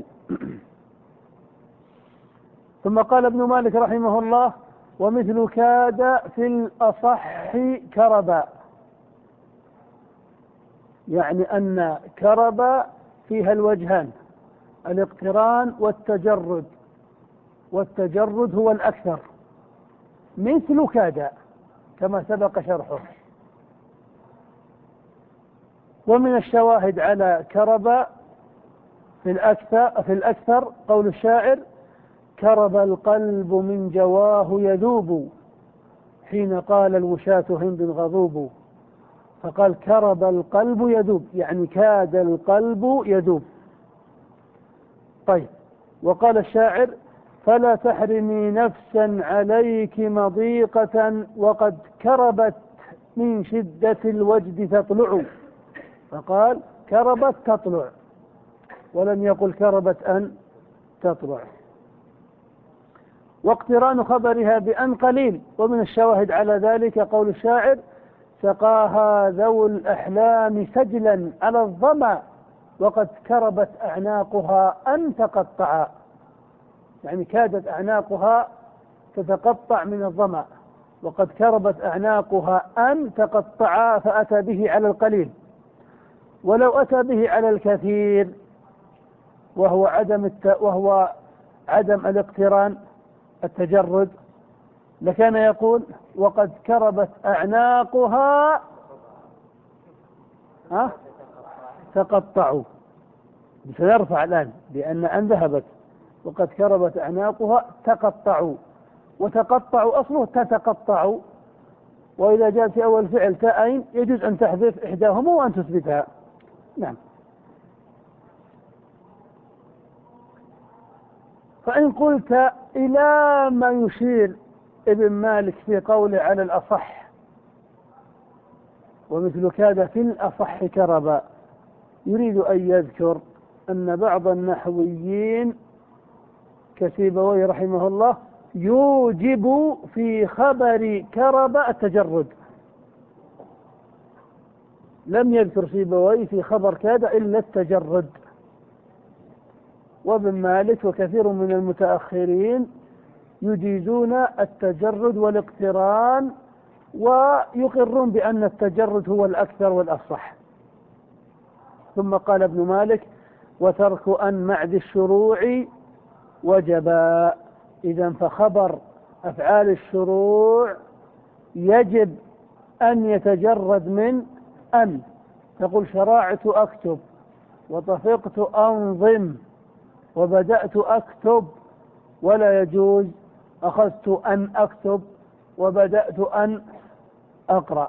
ثم قال ابن مالك رحمه الله: ومثل كاد في الأصح كربا، يعني أن كربا فيها الوجهان، الاقتران والتجرد، والتجرد هو الأكثر، مثل كاد كما سبق شرحه. ومن الشواهد على كربا في الأكثر, في الأكثر قول الشاعر: كرب القلب من جواه يذوب حين قال الوشاة هند غضوب. فقال كرب القلب يذوب، يعني كاد القلب يذوب. طيب، وقال الشاعر: فلا تحرمي نفسا عليك مضيقة وقد كربت من شدة الوجد تطلع. فقال كربت تطلع، ولم يقل كربت أن تطلع. واقتران خبرها بأن قليل. ومن الشواهد على ذلك قول الشاعر: سقاها ذو الأحلام سجلا على الظما وقد كربت أعناقها أن تقطعا، يعني كادت أعناقها تتقطع من الظما، وقد كربت أعناقها أن تقطعا، فأتى به على القليل. ولو أتى به على الكثير وهو عدم الت... وهو عدم الاقتران التجرد، لكان يقول: وقد كربت أعناقها ها تقطعوا، سيرفع الآن لأن أن ذهبت، وقد كربت أعناقها تقطعوا، وتقطعوا أصله تتقطعوا، وإذا جاء في أول فعل تاءين يجوز أن تحذف إحداهما وأن تثبتها. نعم. فإن قلت إلى ما يشير ابن مالك في قوله على الأصح ومثل كاد في الأصح كربا، يريد أن يذكر أن بعض النحويين كسيبويه رحمه الله يوجب في خبر كربا التجرد. لم يذكر سيبويه في خبر كاد إلا التجرد. وابن مالك وكثير من المتأخرين يجيزون التجرد والاقتران، ويقرون بأن التجرد هو الأكثر والأصح. ثم قال ابن مالك: وترك أن معد الشروع وجبا. إذن فخبر أفعال الشروع يجب أن يتجرد من أن. تقول شرعت أكتب، وطفقت أنظم، وبدأت أكتب، ولا يجوز أخذت أن أكتب وبدأت أن أقرأ.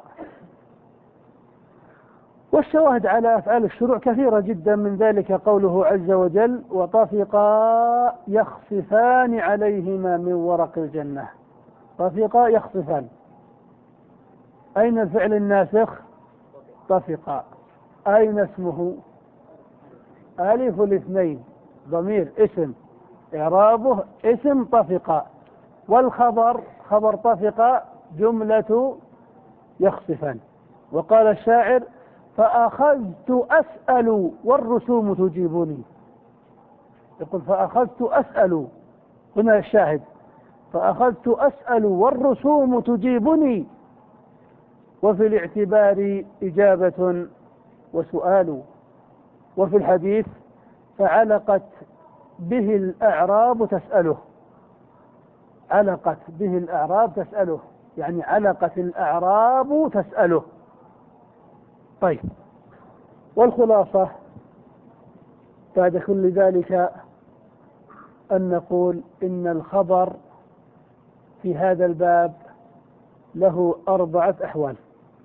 والشواهد على أفعال الشروع كثيرة جدا، من ذلك قوله عز وجل: وطفقا يخصفان عليهما من ورق الجنة. طفقا يخصفان، أين الفعل الناسخ؟ طفقا. أين اسمه؟ ألف الاثنين، ضمير اسم، إعرابه اسم طفقا. والخبر خبر طفقا جملة يخصفان. وقال الشاعر: فأخذت أسأل والرسوم تجيبني. يقول فأخذت أسأل، هنا الشاهد، فأخذت أسأل والرسوم تجيبني، وفي الاعتبار إجابة وسؤال. وفي الحديث فعلقت به الأعراب تسأله، علقت به الأعراب تسأله، يعني علقت الأعراب تسأله. طيب، والخلاصة بعد كل ذلك أن نقول إن الخبر في هذا الباب له أربعة أحوال.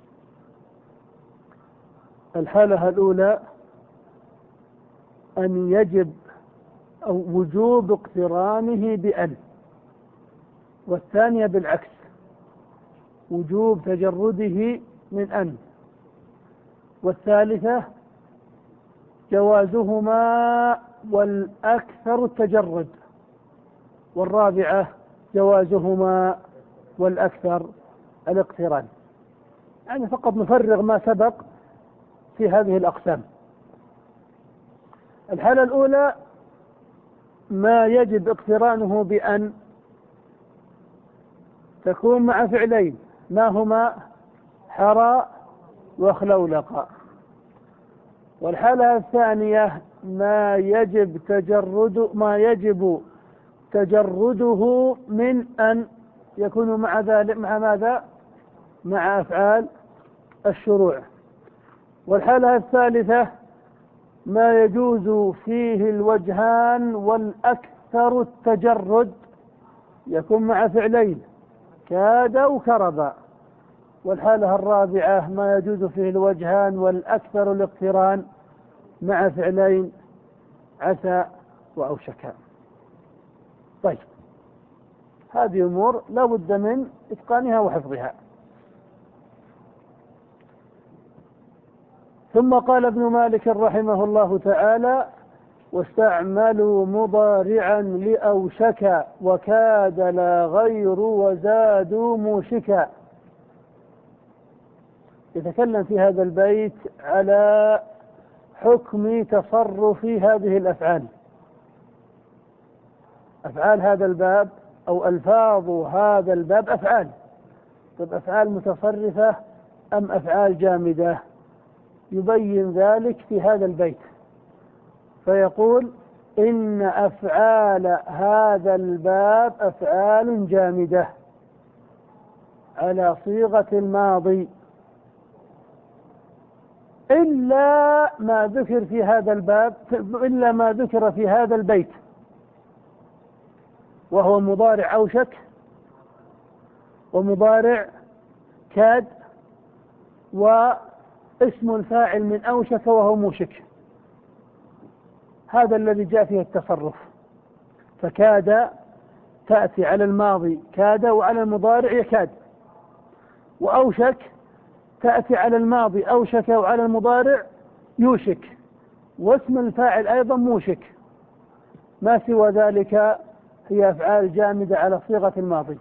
الحالة الأولى أن يجب أو وجوب اقترانه بأن، والثانية بالعكس، وجوب تجرده من أن، والثالثة جوازهما والأكثر التجرد، والرابعة جوازهما والأكثر الاقتران. يعني فقط نفرغ ما سبق في هذه الأقسام. الحالة الأولى ما يجب اقترانه بأن تكون مع فعلين، ما هما حرى وخلولق. والحالة الثانية ما يجب تجرد ما يجب تجرده من أن يكون مع ذلك مع ماذا؟ مع أفعال الشروع. والحالة الثالثة ما يجوز فيه الوجهان والأكثر التجرد، يكون مع فعلين كاد وكرب. والحالة الرابعة ما يجوز فيه الوجهان والأكثر الاقتران مع فعلين عسى وأوشكا. طيب، هذه أمور لا بد من إتقانها وحفظها. ثم قال ابن مالك رحمه الله تعالى: واستعملوا مضارعا لأوشك وكاد لا غير وزادوا موشكا. يتكلم في هذا البيت على حكم تصرف هذه الأفعال، أفعال هذا الباب أو ألفاظ هذا الباب أفعال. طب أفعال متصرفة أم أفعال جامدة؟ يبين ذلك في هذا البيت، فيقول: إن أفعال هذا الباب أفعال جامدة على صيغة الماضي، إلا ما ذكر في هذا الباب إلا ما ذكر في هذا البيت، وهو مضارع أوشك ومضارع كاد واسم الفاعل من أوشك وهو موشك. هذا الذي جاء فيه التصرف. فكاد تأتي على الماضي كاد وعلى المضارع يكاد، وأوشك تأتي على الماضي أوشك وعلى المضارع يوشك، واسم الفاعل أيضا موشك. ما سوى ذلك هي أفعال جامدة على صيغة الماضي،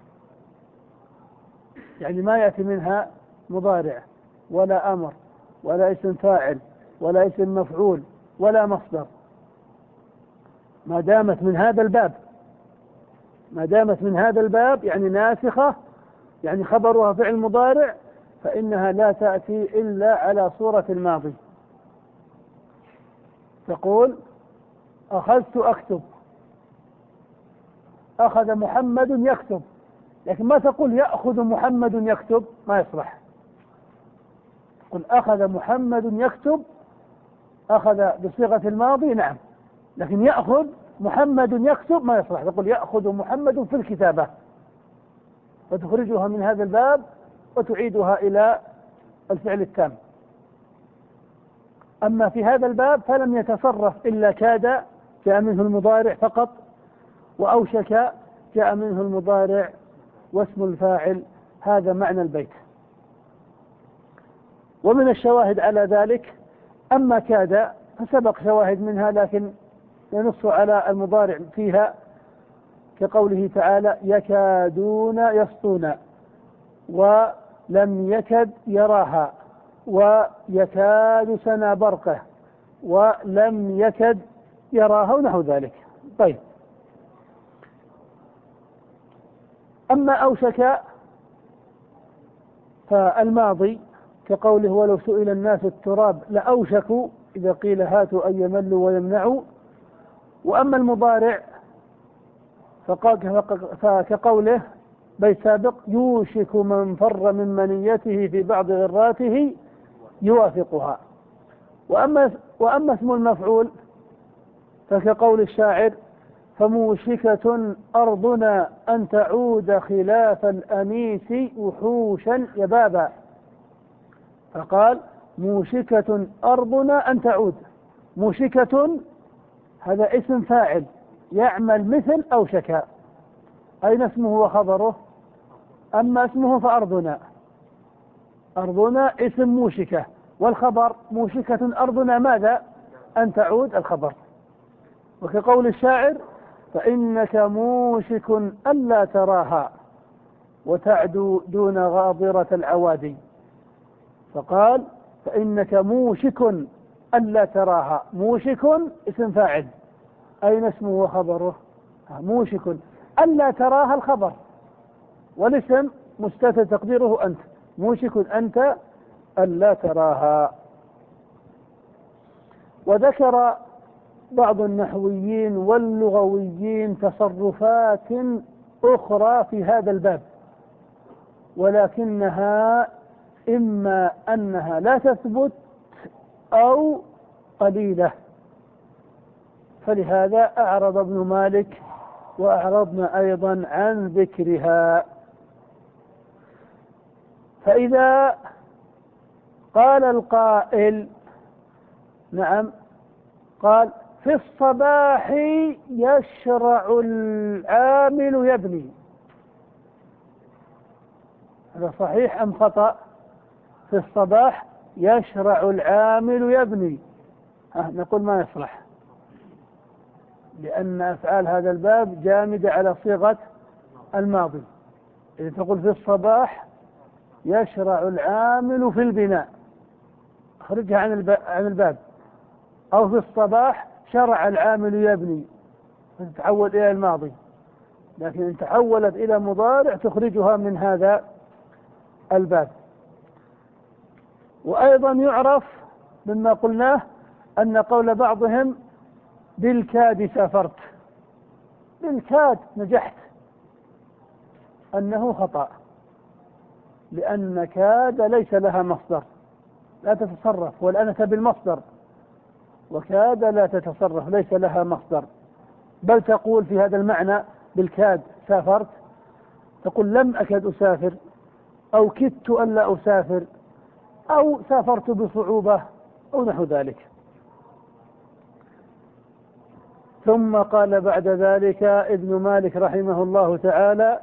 يعني ما يأتي منها مضارع ولا أمر ولا اسم فاعل ولا اسم مفعول ولا مصدر، ما دامت من هذا الباب ما دامت من هذا الباب يعني ناسخة، يعني خبرها فعل مضارع، فإنها لا تأتي إلا على صورة الماضي. تقول: أخذت أكتب، أخذ محمد يكتب، لكن ما تقول يأخذ محمد يكتب، ما يصلح. تقول أخذ محمد يكتب، أخذ بصيغة الماضي نعم، لكن يأخذ محمد يكتب ما يصلح. تقول يأخذ محمد في الكتابة، فتخرجها من هذا الباب وتعيدها إلى الفعل التام. أما في هذا الباب فلم يتصرف إلا كاد جاء منه المضارع فقط، وأوشك جاء منه المضارع واسم الفاعل. هذا معنى البيت. ومن الشواهد على ذلك أما كاد فسبق شواهد منها، لكن ينص على المضارع فيها، كقوله تعالى: يكادون يسطون، ولم يكد يراها، ويكاد سنا برقه، ولم يكد يراها ونحو ذلك. طيب، أما أوشك فالماضي كقوله ولو سئل الناس التراب لأوشكوا إذا قيل هاتوا أن يملوا ويمنعوا. وأما المضارع فكقوله بيت سابق يوشك من فر من منيته في بعض غراته يوافقها. وأما, وأما اسم المفعول فكقول الشاعر فموشكة أرضنا أن تعود خلاف الأنيس وحوشا يبابا. فقال موشكة أرضنا أن تعود. موشكة هذا اسم فاعل يعمل مثل أوشك. أين اسمه وخبره؟ أما اسمه فأرضنا. أرضنا اسم موشكة، والخبر موشكة أرضنا ماذا؟ أن تعود الخبر. وكقول الشاعر فإنك موشك ألا تراها وتعدو دون غاضرة العوادي. فقال فإنك موشك ألا تراها. موشك اسم فاعل، أين اسمه وخبره؟ موشك ألا تراها الخبر، والاسم مستتر تقديره أنت. موشك أنت ألا تراها. وذكر بعض النحويين واللغويين تصرفات أخرى في هذا الباب، ولكنها إما أنها لا تثبت أو قليلة، فلهذا أعرض ابن مالك وأعرضنا أيضا عن ذكرها. فإذا قال القائل نعم قال في الصباح يشرع العامل يبني، هذا صحيح أم خطأ؟ في الصباح يشرع العامل يبني، أه نقول ما يصلح، لأن أفعال هذا الباب جامدة على صيغة الماضي. إذا تقول في الصباح يشرع العامل في البناء أخرجها عن الباب، أو في الصباح شرع العامل يبني فتتحول إلى الماضي، لكن إن تحولت إلى مضارع تخرجها من هذا الباب. وأيضا يعرف مما قلناه أن قول بعضهم بالكاد سافرت، بالكاد نجحت، أنه خطأ، لأن كاد ليس لها مصدر لا تتصرف، والآن بالمصدر، وكاد لا تتصرف ليس لها مصدر، بل تقول في هذا المعنى بالكاد سافرت تقول لم أكد أسافر، أو كدت أن لا أسافر، أو سافرت بصعوبة أو نحو ذلك. ثم قال بعد ذلك ابن مالك رحمه الله تعالى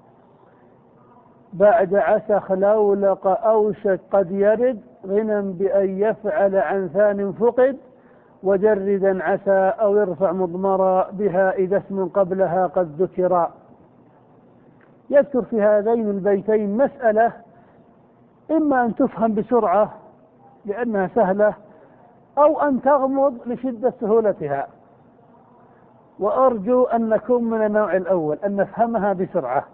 بعد عسى خلولق أوشك قد يرد غنى بأن يفعل عن ثان فقد وجردا عسى أو يرفع مضمرا بها إذا اسم قبلها قد ذكرا. يذكر في هذين البيتين مسألة إما أن تفهم بسرعة لأنها سهلة، أو أن تغمض لشدة سهولتها، وأرجو أن نكون من النوع الأول أن نفهمها بسرعة.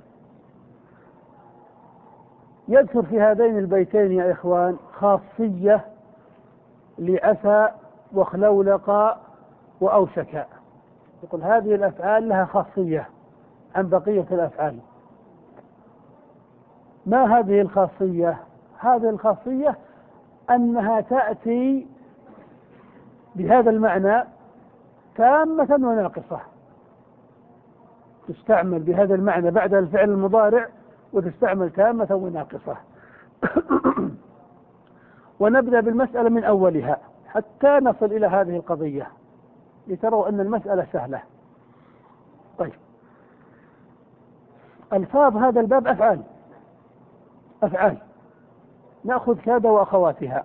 يذكر في هذين البيتين يا إخوان خاصية لعسى وخلولق وأوشك، يقول هذه الأفعال لها خاصية عن بقية الأفعال. ما هذه الخاصية؟ هذه الخاصية أنها تأتي بهذا المعنى تامة وناقصة، تستعمل بهذا المعنى بعد الفعل المضارع وتستعمل تامة وناقصة. ونبدأ بالمسألة من أولها حتى نصل إلى هذه القضية لتروا أن المسألة سهلة. طيب، ألفاظ هذا الباب أفعال أفعال نأخذ كاد وأخواتها.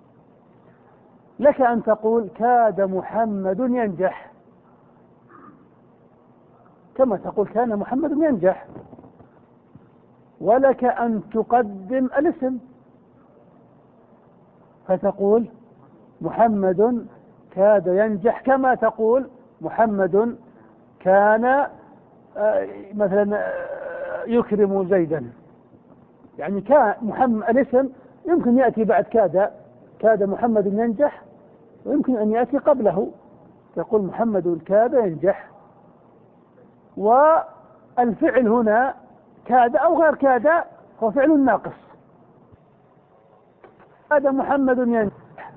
لك أن تقول كاد محمد ينجح، كما تقول كان محمد ينجح. ولك أن تقدم الاسم فتقول محمد كاد ينجح، كما تقول محمد كان مثلا يكرم زيدا. يعني كان محمد الاسم يمكن يأتي بعد كاد، كاد محمد ينجح، ويمكن أن يأتي قبله، تقول محمد كاد ينجح. والفعل هنا كاد أو غير كاد هو فعل ناقص. كاد محمد ينجح،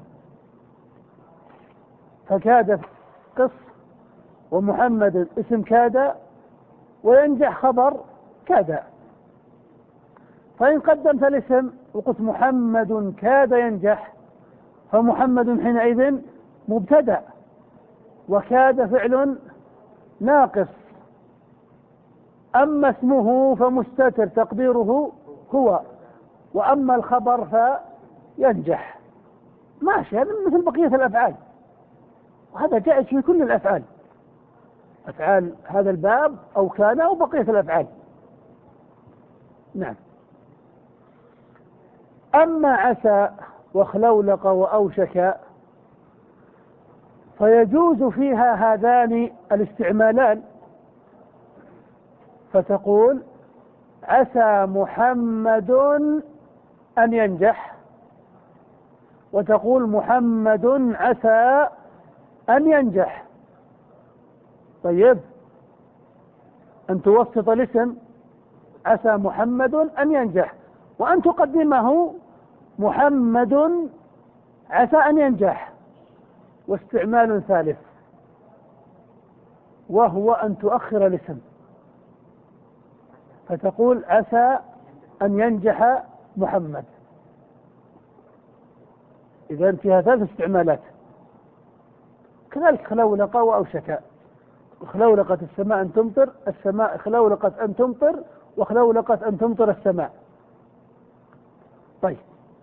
فكاد قص، ومحمد اسم كاد، وينجح خبر كاد. فإن قدمت الاسم وقلت محمد كاد ينجح، فمحمد حينئذ مبتدأ، وكاد فعل ناقص. أما اسمه فمستتر تقديره هو، وأما الخبر فينجح. ماشي، هذا مثل بقية الأفعال، وهذا جائز في كل الأفعال، أفعال هذا الباب أو كان أو بقية الأفعال. نعم. أما عسى وخلولق وأوشك فيجوز فيها هذان الاستعمالان، فتقول عسى محمد أن ينجح، وتقول محمد عسى أن ينجح. طيب، أن توسط الاسم عسى محمد أن ينجح، وأن تقدمه محمد عسى أن ينجح. واستعمال ثالث، وهو أن تؤخر الاسم، فتقول عسى أن ينجح محمد. إذن فيها ثلاث استعمالات. كذلك خلولق وأوشك، خلولقت السماء أن تمطر، السماء خلولقت أن تمطر، وخلولقت أن تمطر السماء. طيب،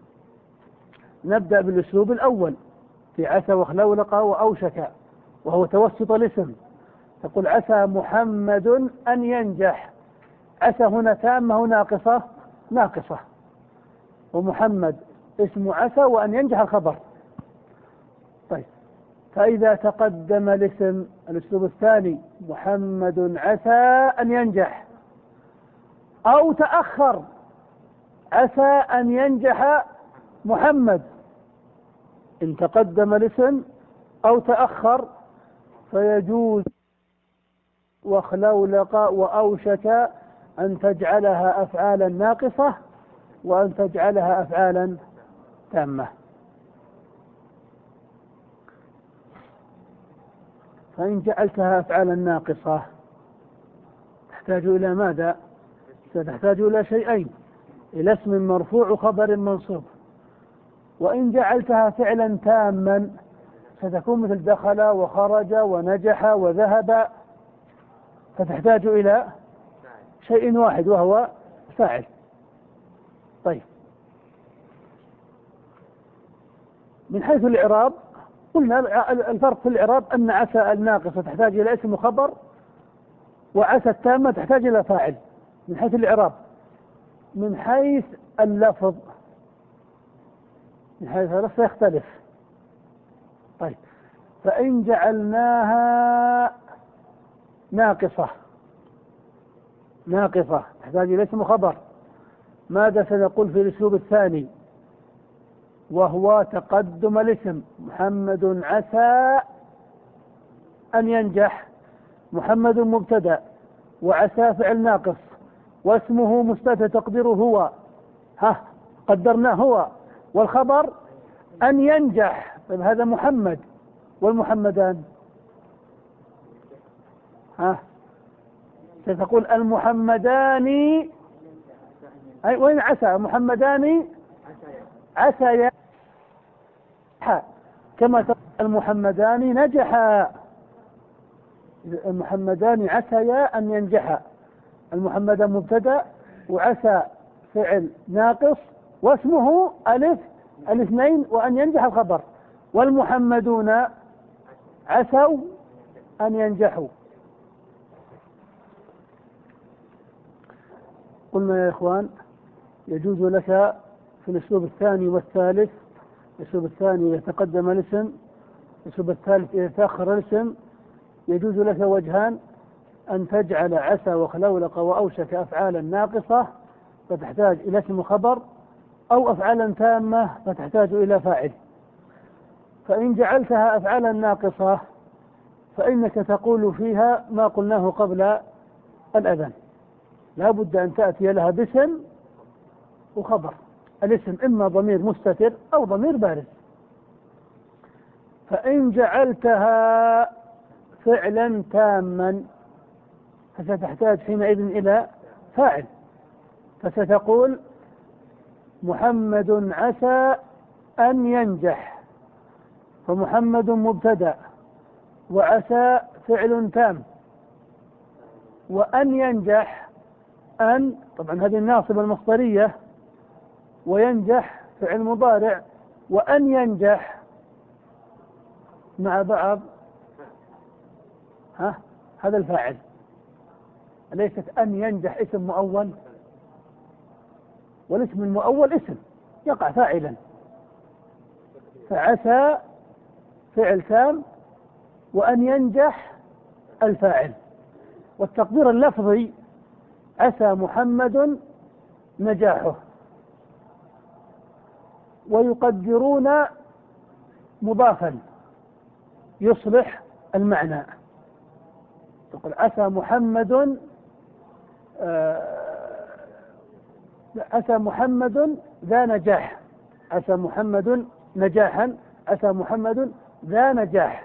نبدأ بالأسلوب الأول في عسى وخلولق وأوشك، وهو توسط الاسم. تقول عسى محمد أن ينجح. عسى هنا تامة ناقصة؟ ناقصة. ومحمد اسم عسى، وأن ينجح الخبر. طيب، فإذا تقدم الاسم، الأسلوب الثاني محمد عسى أن ينجح، أو تأخر عسى أن ينجح محمد. إن تقدم الاسم أو تأخر فيجوز وخلولق وأوشك أن تجعلها أفعالا ناقصة، وأن تجعلها أفعالا تامة. فإن جعلتها أفعالا ناقصة تحتاج إلى ماذا؟ ستحتاج إلى شيئين: إلى اسم مرفوع وخبر منصوب. وإن جعلتها فعلا تاما ستكون مثل دخل وخرج ونجح وذهب، فتحتاج إلى شيء واحد وهو فاعل. طيب، من حيث الإعراب قلنا الفرق في الإعراب أن عسى الناقصة تحتاج إلى اسم وخبر، وعسى التامة تحتاج إلى فاعل من حيث الإعراب. من حيث اللفظ، من حيث اللفظ يختلف. طيب، فإن جعلناها ناقصة ناقصة تحتاج إلى اسم وخبر، ماذا سنقول في الأسلوب الثاني؟ وهو تقدم الاسم محمد عسى أن ينجح. محمد مبتدأ، وعسى فعل ناقص، واسمه مستتر تقديره هو، ها قدرناه هو، والخبر أن ينجح. طيب، هذا محمد، والمحمدان ها ستقول المحمدان. أي وين عسى؟ محمدان عسى، كما تقول المحمدان نجحا. المحمدان عسيا أن ينجحا. المحمد مبتدأ، وعسى فعل ناقص، واسمه ألف الاثنين، وأن ينجح الخبر. والمحمدون عسوا أن ينجحوا. قلنا يا إخوان يجوز لك في الأسلوب الثاني والثالث. الأسلوب الثاني يتقدم الاسم، الأسلوب الثالث إذا تأخر الاسم يجوز لك وجهان: أن تجعل عسى وخلولق وأوشك أفعالا ناقصة فتحتاج إلى اسم خبر، أو أفعالا تامة فتحتاج إلى فاعل. فإن جعلتها أفعالا ناقصة فإنك تقول فيها ما قلناه قبل الأذان، لا بد أن تأتي لها باسم وخبر. الاسم إما ضمير مستتر أو ضمير بارز. فإن جعلتها فعلا تاما فستحتاج حينئذ إلى فاعل، فستقول محمد عسى أن ينجح، فمحمد مبتدأ وعسى فعل تام، وأن ينجح أن طبعا هذه الناصبة المصدرية، وينجح فعل مضارع، وأن ينجح مع بعض ها هذا الفاعل. أليست أن ينجح اسم مؤول؟ والاسم المؤول اسم يقع فاعلا، فعسى فعل تام وأن ينجح الفاعل. والتقدير اللفظي عسى محمد نجاحه، ويقدرون مضافا يصلح المعنى. تقول عسى محمد آه عسى محمد ذا نجاح، عسى محمد نجاحا، عسى محمد ذا نجاح.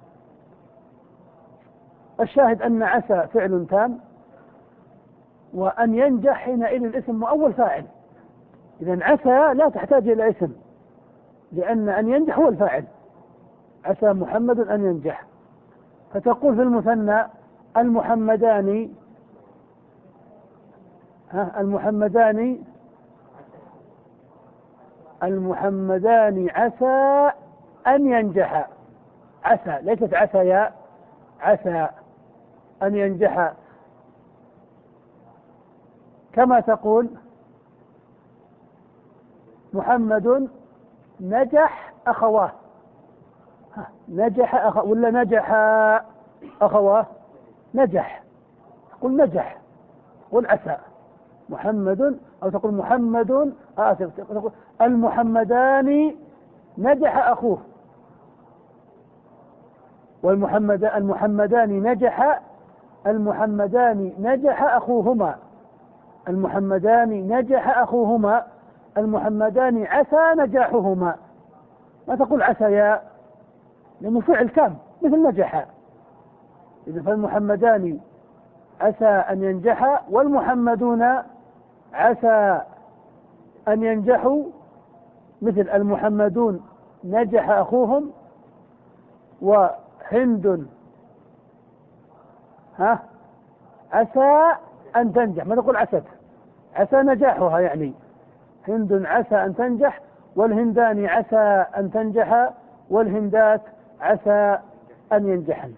الشاهد أن عسى فعل تام، وأن ينجح حينئذ الاسم مؤول فاعل. إذن عسى لا تحتاج إلى اسم، لأن أن ينجح هو الفاعل. عسى محمد أن ينجح. فتقول في المثنى المحمدان ها المحمدان المحمدان عسى أن ينجح. عسى ليست عسى، عسى أن ينجح. كما تقول محمد نجح أخواه، نجح أخ ولا نجح أخواه؟ نجح، تقول نجح، قل عسى محمد، أو تقول محمد آسف تقول المحمدان نجح أخوه، والمحمد المحمدان نجح المحمدان نجح أخوهما، المحمدان نجح أخوهما، المحمدان عسى نجاحهما. ما تقول عسى لأنه فعل تام مثل نجح. إذا فالمحمدان عسى أن ينجح، والمحمدون عسى أن ينجحوا، مثل المحمدون نجح أخوهم، وهند ها عسى أن تنجح. ما تقول عست، عسى نجاحها، يعني هند عسى أن تنجح، والهندان عسى أن تنجح، والهندات عسى أن ينجحن.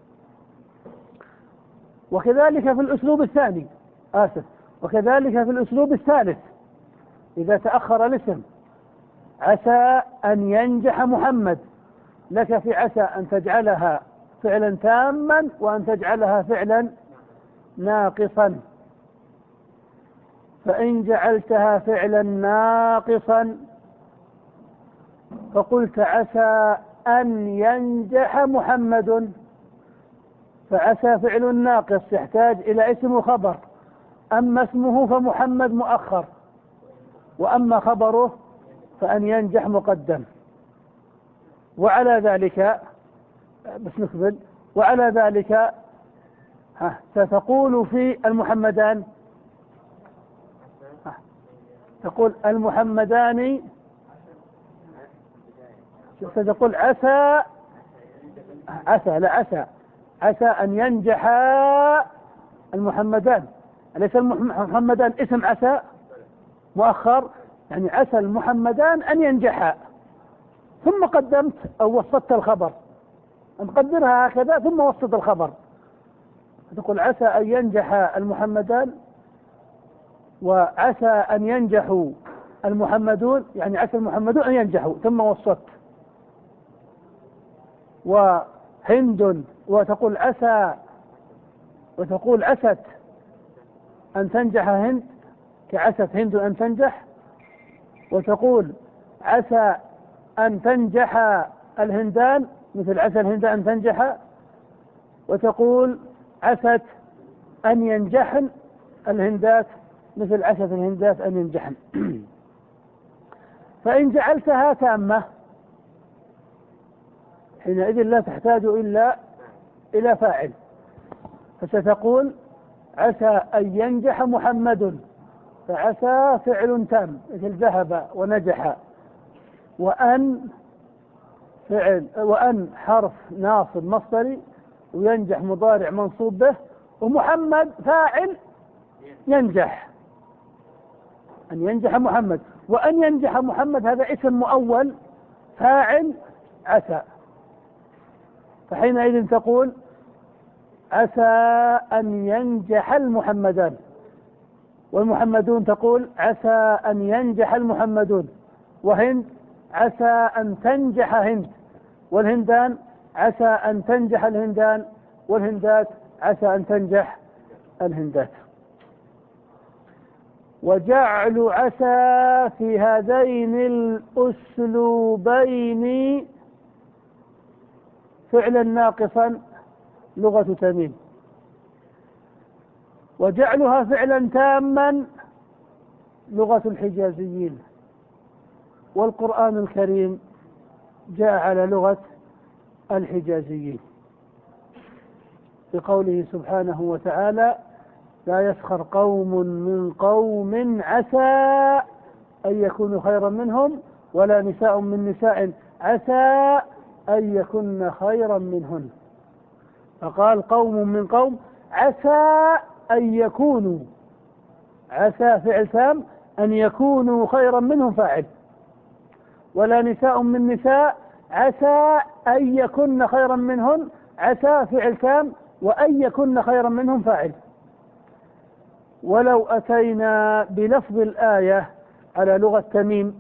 وكذلك في الأسلوب الثاني آسف وكذلك في الأسلوب الثالث إذا تأخر الاسم: عسى أن ينجح محمد، لك في عسى أن تجعلها فعلا تاما وأن تجعلها فعلا ناقصا. فإن جعلتها فعلا ناقصا فقلت عسى أن ينجح محمد، فعسى فعل ناقص يحتاج إلى اسم وخبر. أما اسمه فمحمد مؤخر، وأما خبره فأن ينجح مقدم. وعلى ذلك بس نقبل وعلى ذلك ها ستقول في المحمدان ها تقول المحمدان، ستقول عسى عسى لا عسى عسى أن ينجح المحمدان. أليس المحمدان اسم عسى مؤخر؟ يعني عسى المحمدان أن ينجحا، ثم قدمت أو وسطت الخبر، نقدرها هكذا ثم وسط الخبر. تقول عسى أن ينجح المحمدان، وعسى أن ينجحوا المحمدون، يعني عسى المحمدون أن ينجحوا ثم وسطت. وهند، وتقول عسى، وتقول عست أن تنجح هند كعست هند أن تنجح، وتقول عسى أن تنجح الهندان مثل عسى الهندان أن تنجح، وتقول عست أن ينجحن الهندات مثل عست الهندات أن ينجحن. فإن جعلتها تامة حينئذ لا تحتاج إلا إلى فاعل، فستقول عسى أن ينجح محمد، فعسى فعل تام مثل ذهب ونجح، وأن فعل، وأن حرف ناصب مصدري، وينجح مضارع منصوب به، ومحمد فاعل ينجح، أن ينجح محمد، وأن ينجح محمد هذا اسم مؤول فاعل عسى. فحينئذ تقول عسى أن ينجح المحمدان، والمحمدون تقول عسى أن ينجح المحمدون، وهند عسى أن تنجح هند، والهندان عسى أن تنجح الهندان، والهندات عسى أن تنجح الهندات. وجعل عسى في هذين الأسلوبين فعلا ناقصا لغة تميم، وجعلها فعلا تاما لغة الحجازيين. والقرآن الكريم جاء على لغة الحجازيين بقوله سبحانه وتعالى: لا يسخر قوم من قوم عسى أن يكونوا خيرا منهم، ولا نساء من نساء عسى أن يكن خيرا منهن. فقال قوم من قوم عسى أن يكونوا، عسى فعل تام، أن يكونوا خيرا منهم فاعل، ولا نساء من نساء عسى أن يكن خيرا منهن، عسى فعل تام، وأن يكن خيرا منهم فاعل. ولو أتينا بلفظ الآية على لغة تميم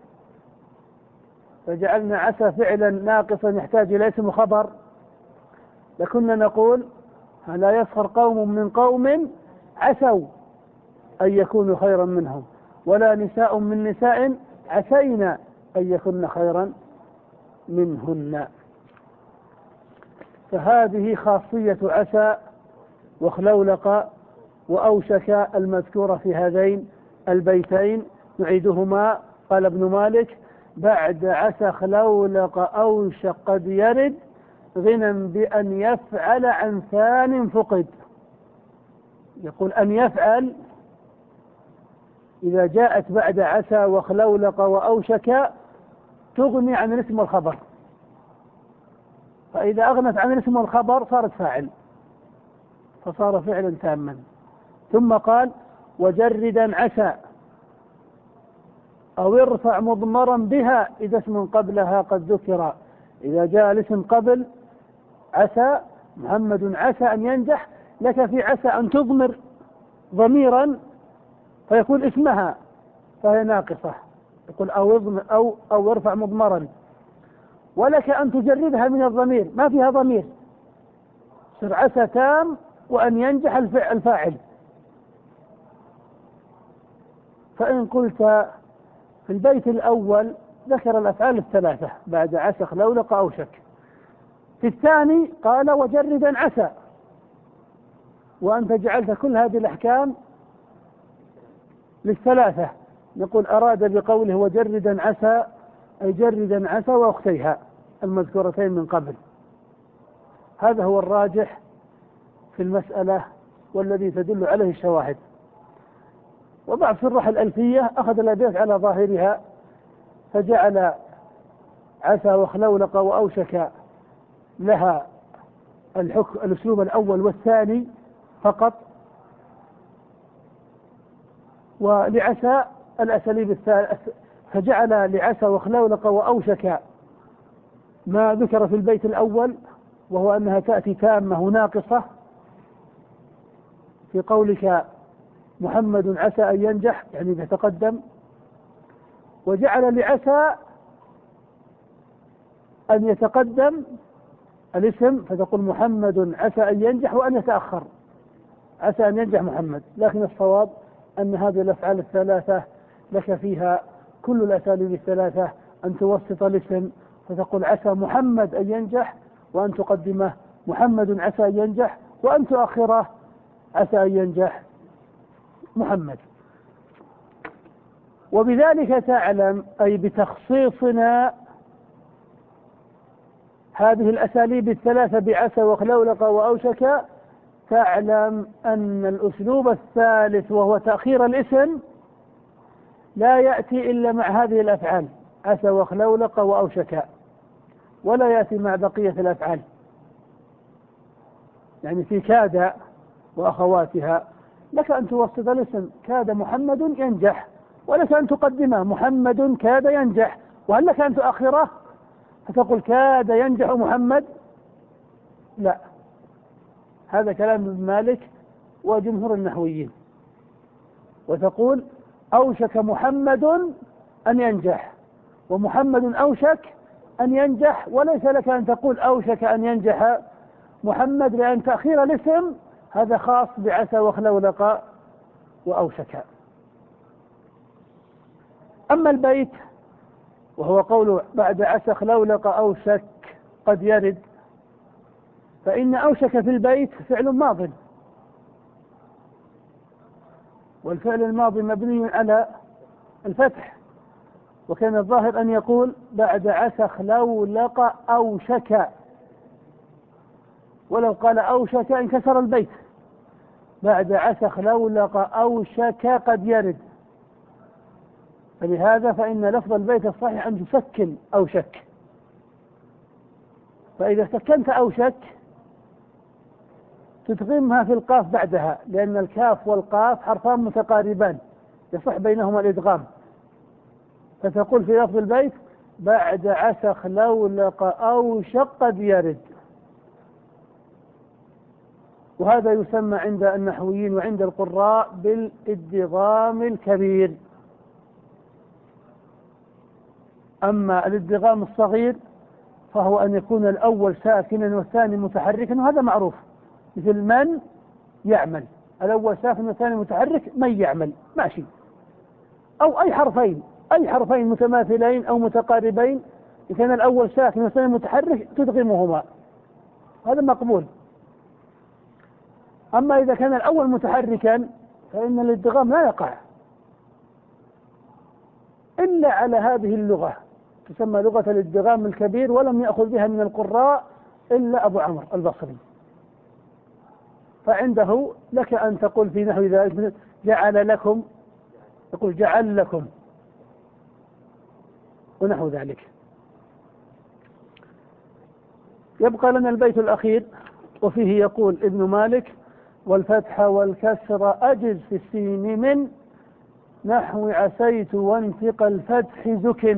فجعلنا عسى فعلا ناقصا يحتاج إلى اسم وخبر، لكنا نقول لا يسخر قوم من قوم عسوا أن يكونوا خيرا منهم، ولا نساء من نساء عسينا أن يكن خيرا منهن. فهذه خاصية عسى وخلولق وأوشك المذكورة في هذين البيتين. نعيدهما. قال ابن مالك: بعد عسى خلولق أوشك قد يرد غنى بأن يفعل عن ثان فقد. يقول أن يفعل إذا جاءت بعد عسى وخلولق وأوشك تغني عن الاسم والخبر، فإذا أغنت عن الاسم والخبر صارت فاعل، فصار فعلا تاما. ثم قال: وجردا عسى أو ارفع مضمرا بها إذا اسم قبلها قد ذكر. إذا جاء الاسم قبل عسى، محمد عسى أن ينجح، لك في عسى أن تضمر ضميرا فيكون اسمها فهي ناقصة، يقول أو أو أو ارفع مضمرا، ولك أن تجردها من الضمير ما فيها ضمير، صر عسى تام وأن ينجح الفاعل. فإن قلت في البيت الأول ذكر الأفعال الثلاثة بعد عسى خلولق أوشك، في الثاني قال وجردا عسى، وأنت جعلت كل هذه الأحكام للثلاثة، نقول أراد بقوله وجردا عسى أي جردا عسى وأختيها المذكورتين من قبل. هذا هو الراجح في المسألة والذي تدل عليه الشواهد. وبعض شراح الألفية أخذ الأبيات على ظاهرها فجعل عسى وخلولق وأوشك لها الحكم الأسلوب الأول والثاني فقط، ولعسى الأساليب الثالث، فجعل لعسى وخلولق وأوشك ما ذكر في البيت الأول وهو أنها تأتي تامة ناقصة في قولك محمد عسى أن ينجح يعني يتقدم، وجعل لعسى أن يتقدم الاسم فتقول محمد عسى أن ينجح وأن يتأخر، عسى أن ينجح محمد. لكن الصواب أن هذه الأفعال الثلاثة لك فيها كل الأساليب الثلاثة، أن توسط الاسم فتقول عسى محمد أن ينجح، وأن تقدمه محمد عسى أن ينجح، وأن تؤخره عسى أن ينجح محمد. وبذلك تعلم، أي بتخصيصنا هذه الأساليب الثلاثة بعسى وخلولق وأوشك، تعلم أن الأسلوب الثالث وهو تأخير الاسم لا يأتي إلا مع هذه الأفعال عسى وخلولق وأوشك، ولا يأتي مع بقية الأفعال. يعني في كاد وأخواتها لك أن توسط الاسم كاد محمد ينجح، ولك أن تقدمه محمد كاد ينجح، وهل لك أن تؤخره فتقول كاد ينجح محمد؟ لا، هذا كلام ابن مالك وجمهور النحويين. وتقول أوشك محمد أن ينجح، ومحمد أوشك أن ينجح، وليس لك أن تقول أوشك أن ينجح محمد، لأن تأخير الاسم هذا خاص بعسى وخلولق وأوشك. أما البيت وهو قوله بعد عسى خلولق أوشك قد يرد، فإن أوشك في البيت فعل ماض، والفعل الماضي مبني على الفتح، وكان الظاهر أن يقول بعد عسى خلولق أوشك، ولو قال أوشك انكسر البيت. بعد عسى خلولق أوشك قد يرد، فلهذا فإن لفظ البيت الصحيح أن تسكن أوشك. فإذا سكنت أوشك تدغمها في القاف بعدها، لأن الكاف والقاف حرفان متقاربان يصح بينهما الإدغام، فتقول في لفظ البيت بعد عسى خلولق أوشك قد يرد. وهذا يسمى عند النحويين وعند القراء بالادغام الكبير. أما الادغام الصغير فهو أن يكون الأول ساكنا والثاني متحركا، وهذا معروف، مثل من يعمل، الأول ساكن والثاني متحرك، من يعمل ماشي، أو أي حرفين أي حرفين متماثلين أو متقاربين، إذا كان الأول ساكن والثاني متحرك تدغمهما، هذا مقبول. أما إذا كان الأول متحركا فإن الادغام لا يقع إلا على هذه اللغة، تسمى لغة الادغام الكبير، ولم يأخذ بها من القراء إلا أبو عمرو البصري. فعنده لك أن تقول في نحو ذلك جعل لكم، تقول جعل لكم ونحو ذلك. يبقى لنا البيت الأخير، وفيه يقول ابن مالك والفتح والكسر أجز في السين من نحو عسيت وانفق الفتح زكن.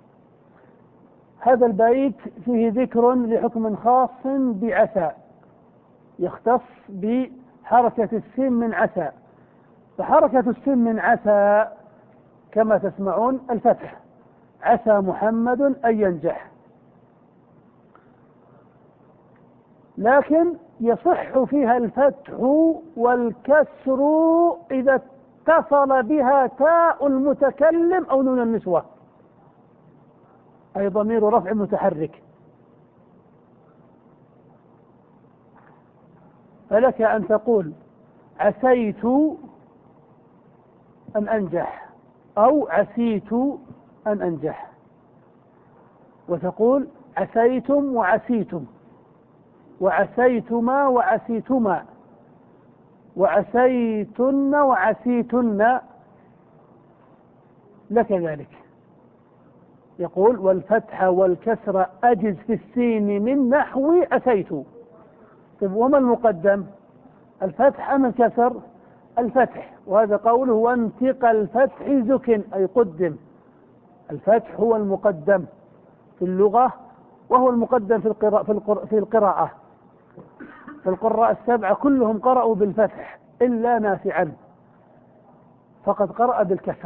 هذا البيت فيه ذكر لحكم خاص بعسى يختص بحركة السين من عسى. فحركة السين من عسى كما تسمعون الفتح، عسى محمد أن ينجح، لكن يصح فيها الفتح والكسر إذا اتصل بها تاء المتكلم أو نون النسوة، أي ضمير رفع متحرك. فلك أن تقول عسيت أن أنجح، أو عسيت أن أنجح، وتقول عسيتم وعسيتم، وعسيتما وعسيتما، وعسيتن وعسيتن، لك ذلك. يقول والفتح والكسر أجز في السين من نحو عسيت. طيب وما المقدم، الفتح أم الكسر؟ الفتح، وهذا قوله وانتق الفتح زكن، أي قدم. الفتح هو المقدم في اللغة، وهو المقدم في القراءة في القراءة, في القراءة. فالقراء السبعة كلهم قرأوا بالفتح إلا نافعا فقد قرأ بالكسر.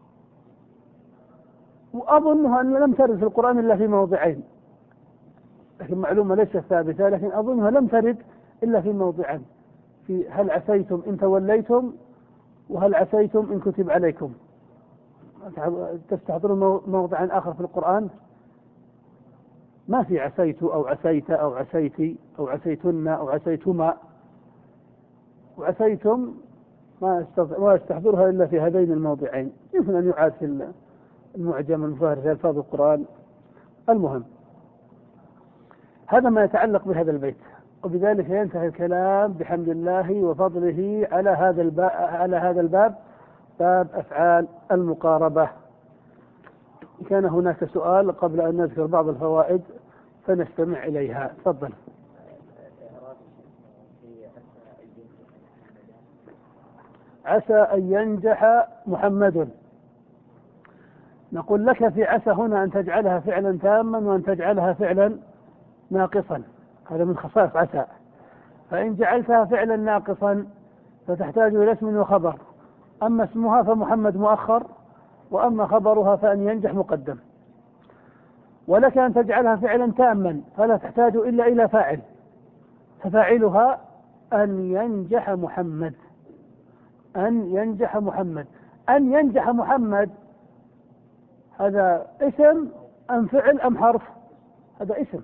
وأظنها أن لم ترد في القرآن إلا في موضعين، لكن معلومة ليست ثابتة، لكن أظنها لم ترد إلا في موضعين، في هل عسيتم إن توليتم، وهل عسيتم إن كتب عليكم. تستحضرون موضعا آخر في القرآن ما في عسيت أو عسيت أو عسيتي أو عسيتن أو عسيتما، وعسيتم ما يستحضرها إلا في هذين الموضعين. يمكن أن يعاد في المعجم المفهرس في ألفاظ القرآن. المهم هذا ما يتعلق بهذا البيت، وبذلك ينتهي الكلام بحمد الله وفضله على هذا الباب على هذا الباب باب أفعال المقاربة. كان هناك سؤال قبل أن نذكر بعض الفوائد فنستمع إليها. تفضل. عسى أن ينجح محمد. نقول لك في عسى هنا أن تجعلها فعلا تاما وأن تجعلها فعلا ناقصا، هذا من خصائص عسى. فإن جعلتها فعلا ناقصا فتحتاج إلى اسم وخبر، أما اسمها فمحمد مؤخر، وأما خبرها فأن ينجح مقدم. ولك أن تجعلها فعلا تاما فلا تحتاج إلا إلى فاعل، ففاعلها أن ينجح محمد. أن ينجح محمد أن ينجح محمد هذا اسم أم فعل أم حرف؟ هذا اسم.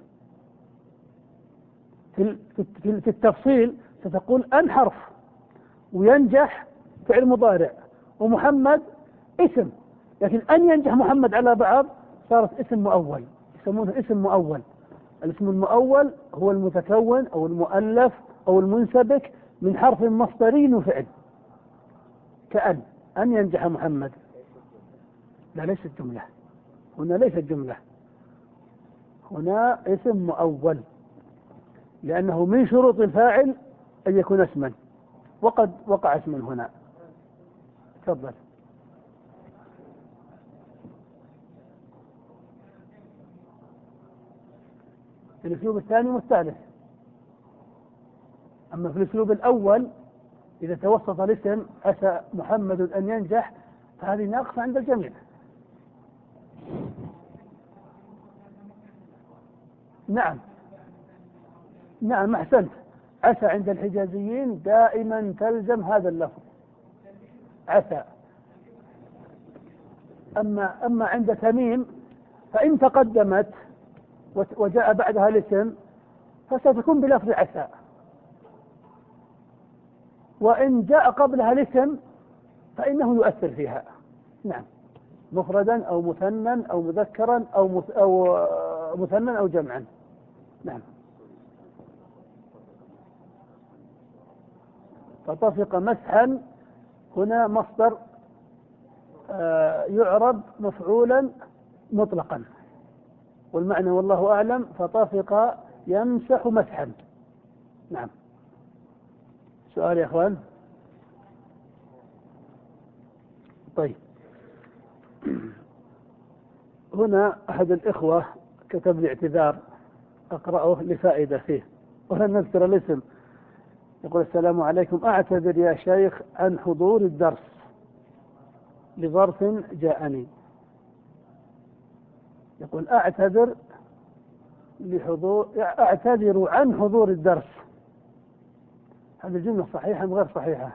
في في التفصيل ستقول أن حرف، وينجح فعل مضارع، ومحمد اسم. لكن أن ينجح محمد على بعض صارت اسم مؤول، يسمونه اسم مؤول. الاسم المؤول هو المتكون أو المؤلف أو المنسبك من حرف مصدري وفعل، كأن أن ينجح محمد. لا ليست جملة، هنا ليست جملة، هنا اسم مؤول، لأنه من شروط الفاعل أن يكون اسما، وقد وقع اسما هنا. تفضل. في الأسلوب الثاني والثالث. أما في الأسلوب الأول إذا توسط الاسم عسى محمد أن ينجح فهذه ناقصة عند الجميع. نعم نعم أحسنت. عسى عند الحجازيين دائما تلزم هذا اللفظ عسى. أما أما عند تميم فإن تقدمت وجاء بعدها الاسم فستكون بلفظ عسى، وإن جاء قبلها الاسم فإنه يؤثر فيها. نعم، مفردا أو مثنى أو مذكرا أو مث... أو مثنى أو جمعا. نعم. فطفق مسحا هنا مصدر آه يعرب مفعولا مطلقا، والمعنى والله أعلم فطفق يمسح مسحا. نعم. سؤال يا أخوان؟ طيب، هنا أحد الإخوة كتب لي اعتذار أقرأه لفائدة فيه، ولن نذكر الاسم. يقول: السلام عليكم، أعتذر يا شيخ عن حضور الدرس لظرف جاءني. يقول: أعتذر لحضور أعتذر عن حضور الدرس. هذه الجملة صحيحة أم غير صحيحة؟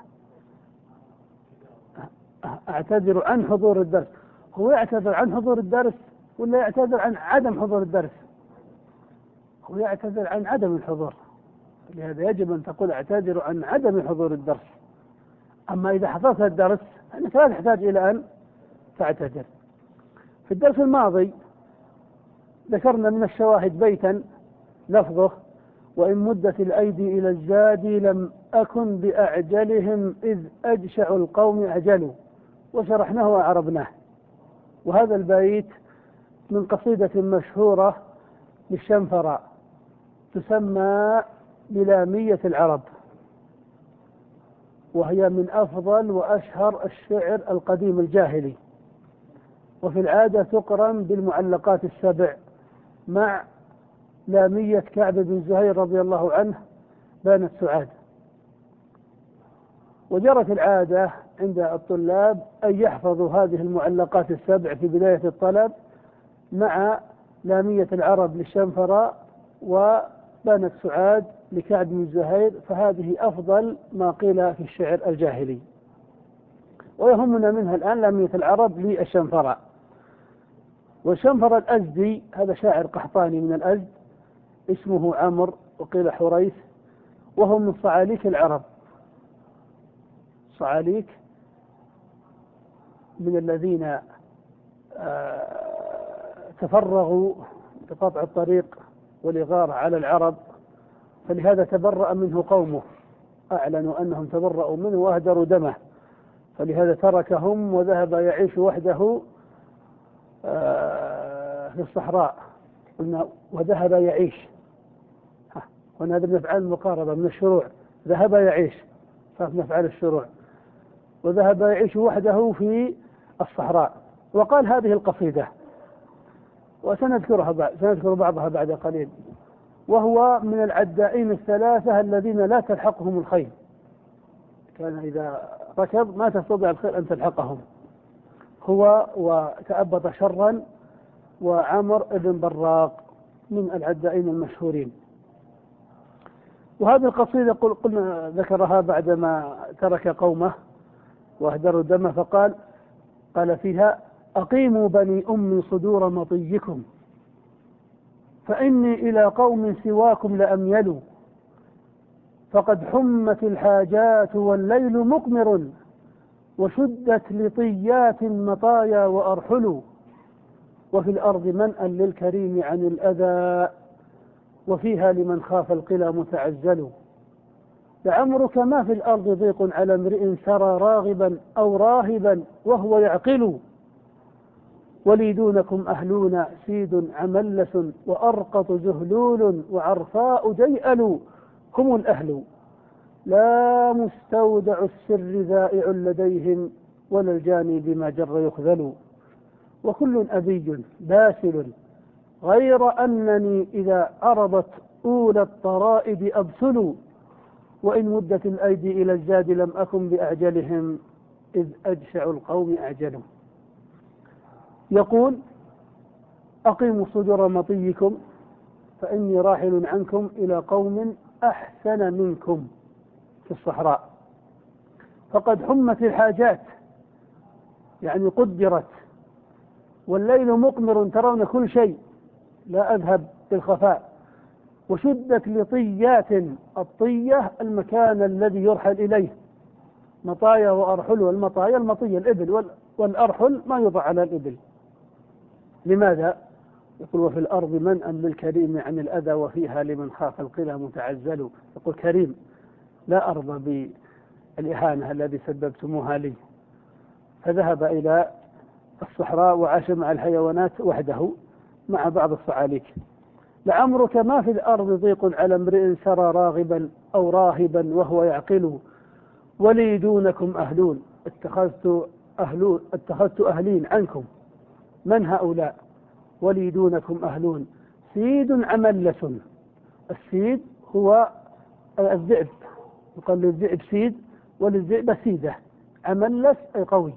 أعتذر عن حضور الدرس. هو يعتذر عن حضور الدرس ولا يعتذر عن عدم حضور الدرس؟ هو يعتذر عن عدم الحضور، لهذا يجب أن تقول أعتذر عن عدم حضور الدرس. أما إذا حضرت الدرس فإنك لا تحتاج إلى أن تعتذر. في الدرس الماضي ذكرنا من الشواهد بيتا لفظه: وإن مدت الأيدي إلى الزاد لم أكن بأعجلهم إذ أجشع القوم أعجلوا، وشرحناه وعربناه. وهذا البيت من قصيدة مشهورة للشنفراء تسمى بلامية العرب، وهي من أفضل وأشهر الشعر القديم الجاهلي، وفي العادة تقرن بالمعلقات السبع مع لامية كعب بن زهير رضي الله عنه بانت سعاد. وجرت العادة عند الطلاب أن يحفظوا هذه المعلقات السبع في بداية الطلب مع لامية العرب للشنفراء وبانت سعاد لكعب بن زهير، فهذه أفضل ما قيل في الشعر الجاهلي. ويهمنا منها الآن لامية العرب للشنفرة. والشنفر الأزدي هذا شاعر قحطاني من الأزد، اسمه عمرو وقيل حريث، وهو من صعاليك العرب. صعاليك من الذين تفرغوا لقطع الطريق والإغارة على العرب، فلهذا تبرأ منه قومه، أعلنوا أنهم تبرأوا منه وأهدروا دمه، فلهذا تركهم وذهب يعيش وحده في الصحراء. قلنا وذهب يعيش، وهذا من أفعال المقاربة من الشروع، ذهب يعيش فمن أفعال الشروع، وذهب يعيش وحده في الصحراء. وقال هذه القصيدة وسنذكرها بعد، سنذكر بعضها بعد قليل. وهو من العدائين الثلاثة الذين لا تلحقهم الخيل، كان إذا ركض ما تستطيع الخيل أن تلحقهم، هو وتأبط شرا وعمر بن براق من العدائين المشهورين. وهذه القصيدة قلنا ذكرها بعدما ترك قومه واهدروا دمه، فقال قال فيها: أقيموا بني أمي صدور مطيكم، فإني إلى قوم سواكم لأميل، فقد حمت الحاجات والليل مقمر، وشدت لطيات مطايا وأرحل، وفي الأرض منأ للكريم عن الأذى، وفيها لمن خاف القلى متعزل. لعمرك ما في الأرض ضيق على امرئ سرى راغبا أو راهبا وهو يعقل، ولي دونكم أهلون سيد عملس، وأرقط زهلول وعرفاء جيئل، هم الأهل لا مستودع السر ذائع لديهم، ولا الجاني بما جر يخذل، وكل أبي باسل غير أنني إذا عرضت أولى الطرائب أبسل، وإن مدت الأيدي إلى الزاد لم أكن بأعجلهم، إذ أجشع القوم أعجلوا. يقول: أقيموا صدور مطيكم، فإني راحل عنكم إلى قوم أحسن منكم في الصحراء، فقد حمت الحاجات يعني قدرت، والليل مقمر ترون كل شيء لا أذهب بالخفاء، وشدت لطيات، الطية المكان الذي يرحل إليه، مطايا وأرحل، والمطايا المطية الإبل، والأرحل ما يوضع على الإبل. لماذا؟ يقول: وفي الأرض منأ للكريم عن الأذى، وفيها لمن خاف القلى متعزل. يقول: كريم لا أرضى بالإهانة الذي سببتموها لي، فذهب إلى الصحراء وعاش مع الحيوانات وحده مع بعض الصعاليك. لعمرك ما في الأرض ضيق على امرئ سرى راغبا أو راهبا وهو يعقل، ولي دونكم أهلون، اتخذت أهلون اتخذت أهلين عنكم. من هؤلاء؟ ولي دونكم أهلون سيد عملس. السيد هو الذئب، يقال للذئب سيد وللذئب سيدة. عملس أي قوي.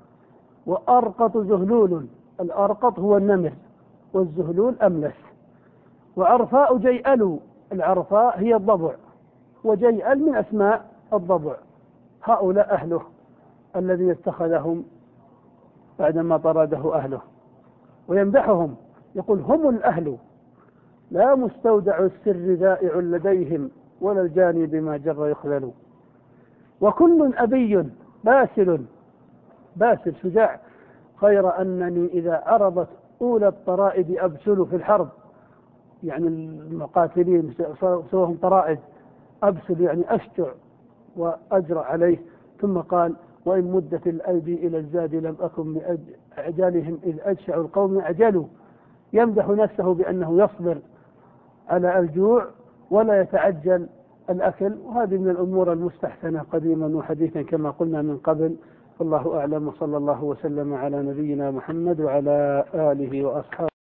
وأرقط زهلول، الأرقط هو النمر، والزهلول أملس. وعرفاء جيئل، العرفاء هي الضبع، وجيئل من أسماء الضبع. هؤلاء أهله الذي اتخذهم بعدما طرده أهله، ويمدحهم يقول: هم الأهل لا مستودع السر ذائع لديهم، ولا الجاني بما جر يخذل، وكل أبي باسل، باسل شجاع، غير أنني إذا عرضت أولى الطرائد أبسل في الحرب، يعني المقاتلين سواهم طرائد، أبسل يعني أشجع وأجرأ عليه. ثم قال: وإن مدت الأيدي إلى الزاد لم أكن بأعجالهم، إذ أجشع القوم أعجلوا. يمدح نفسه بأنه يصبر على الجوع ولا يتعجل الأكل، وهذه من الأمور المستحسنة قديما وحديثا كما قلنا من قبل. والله أعلم، وصلى الله وسلم على نبينا محمد وعلى آله وأصحابه.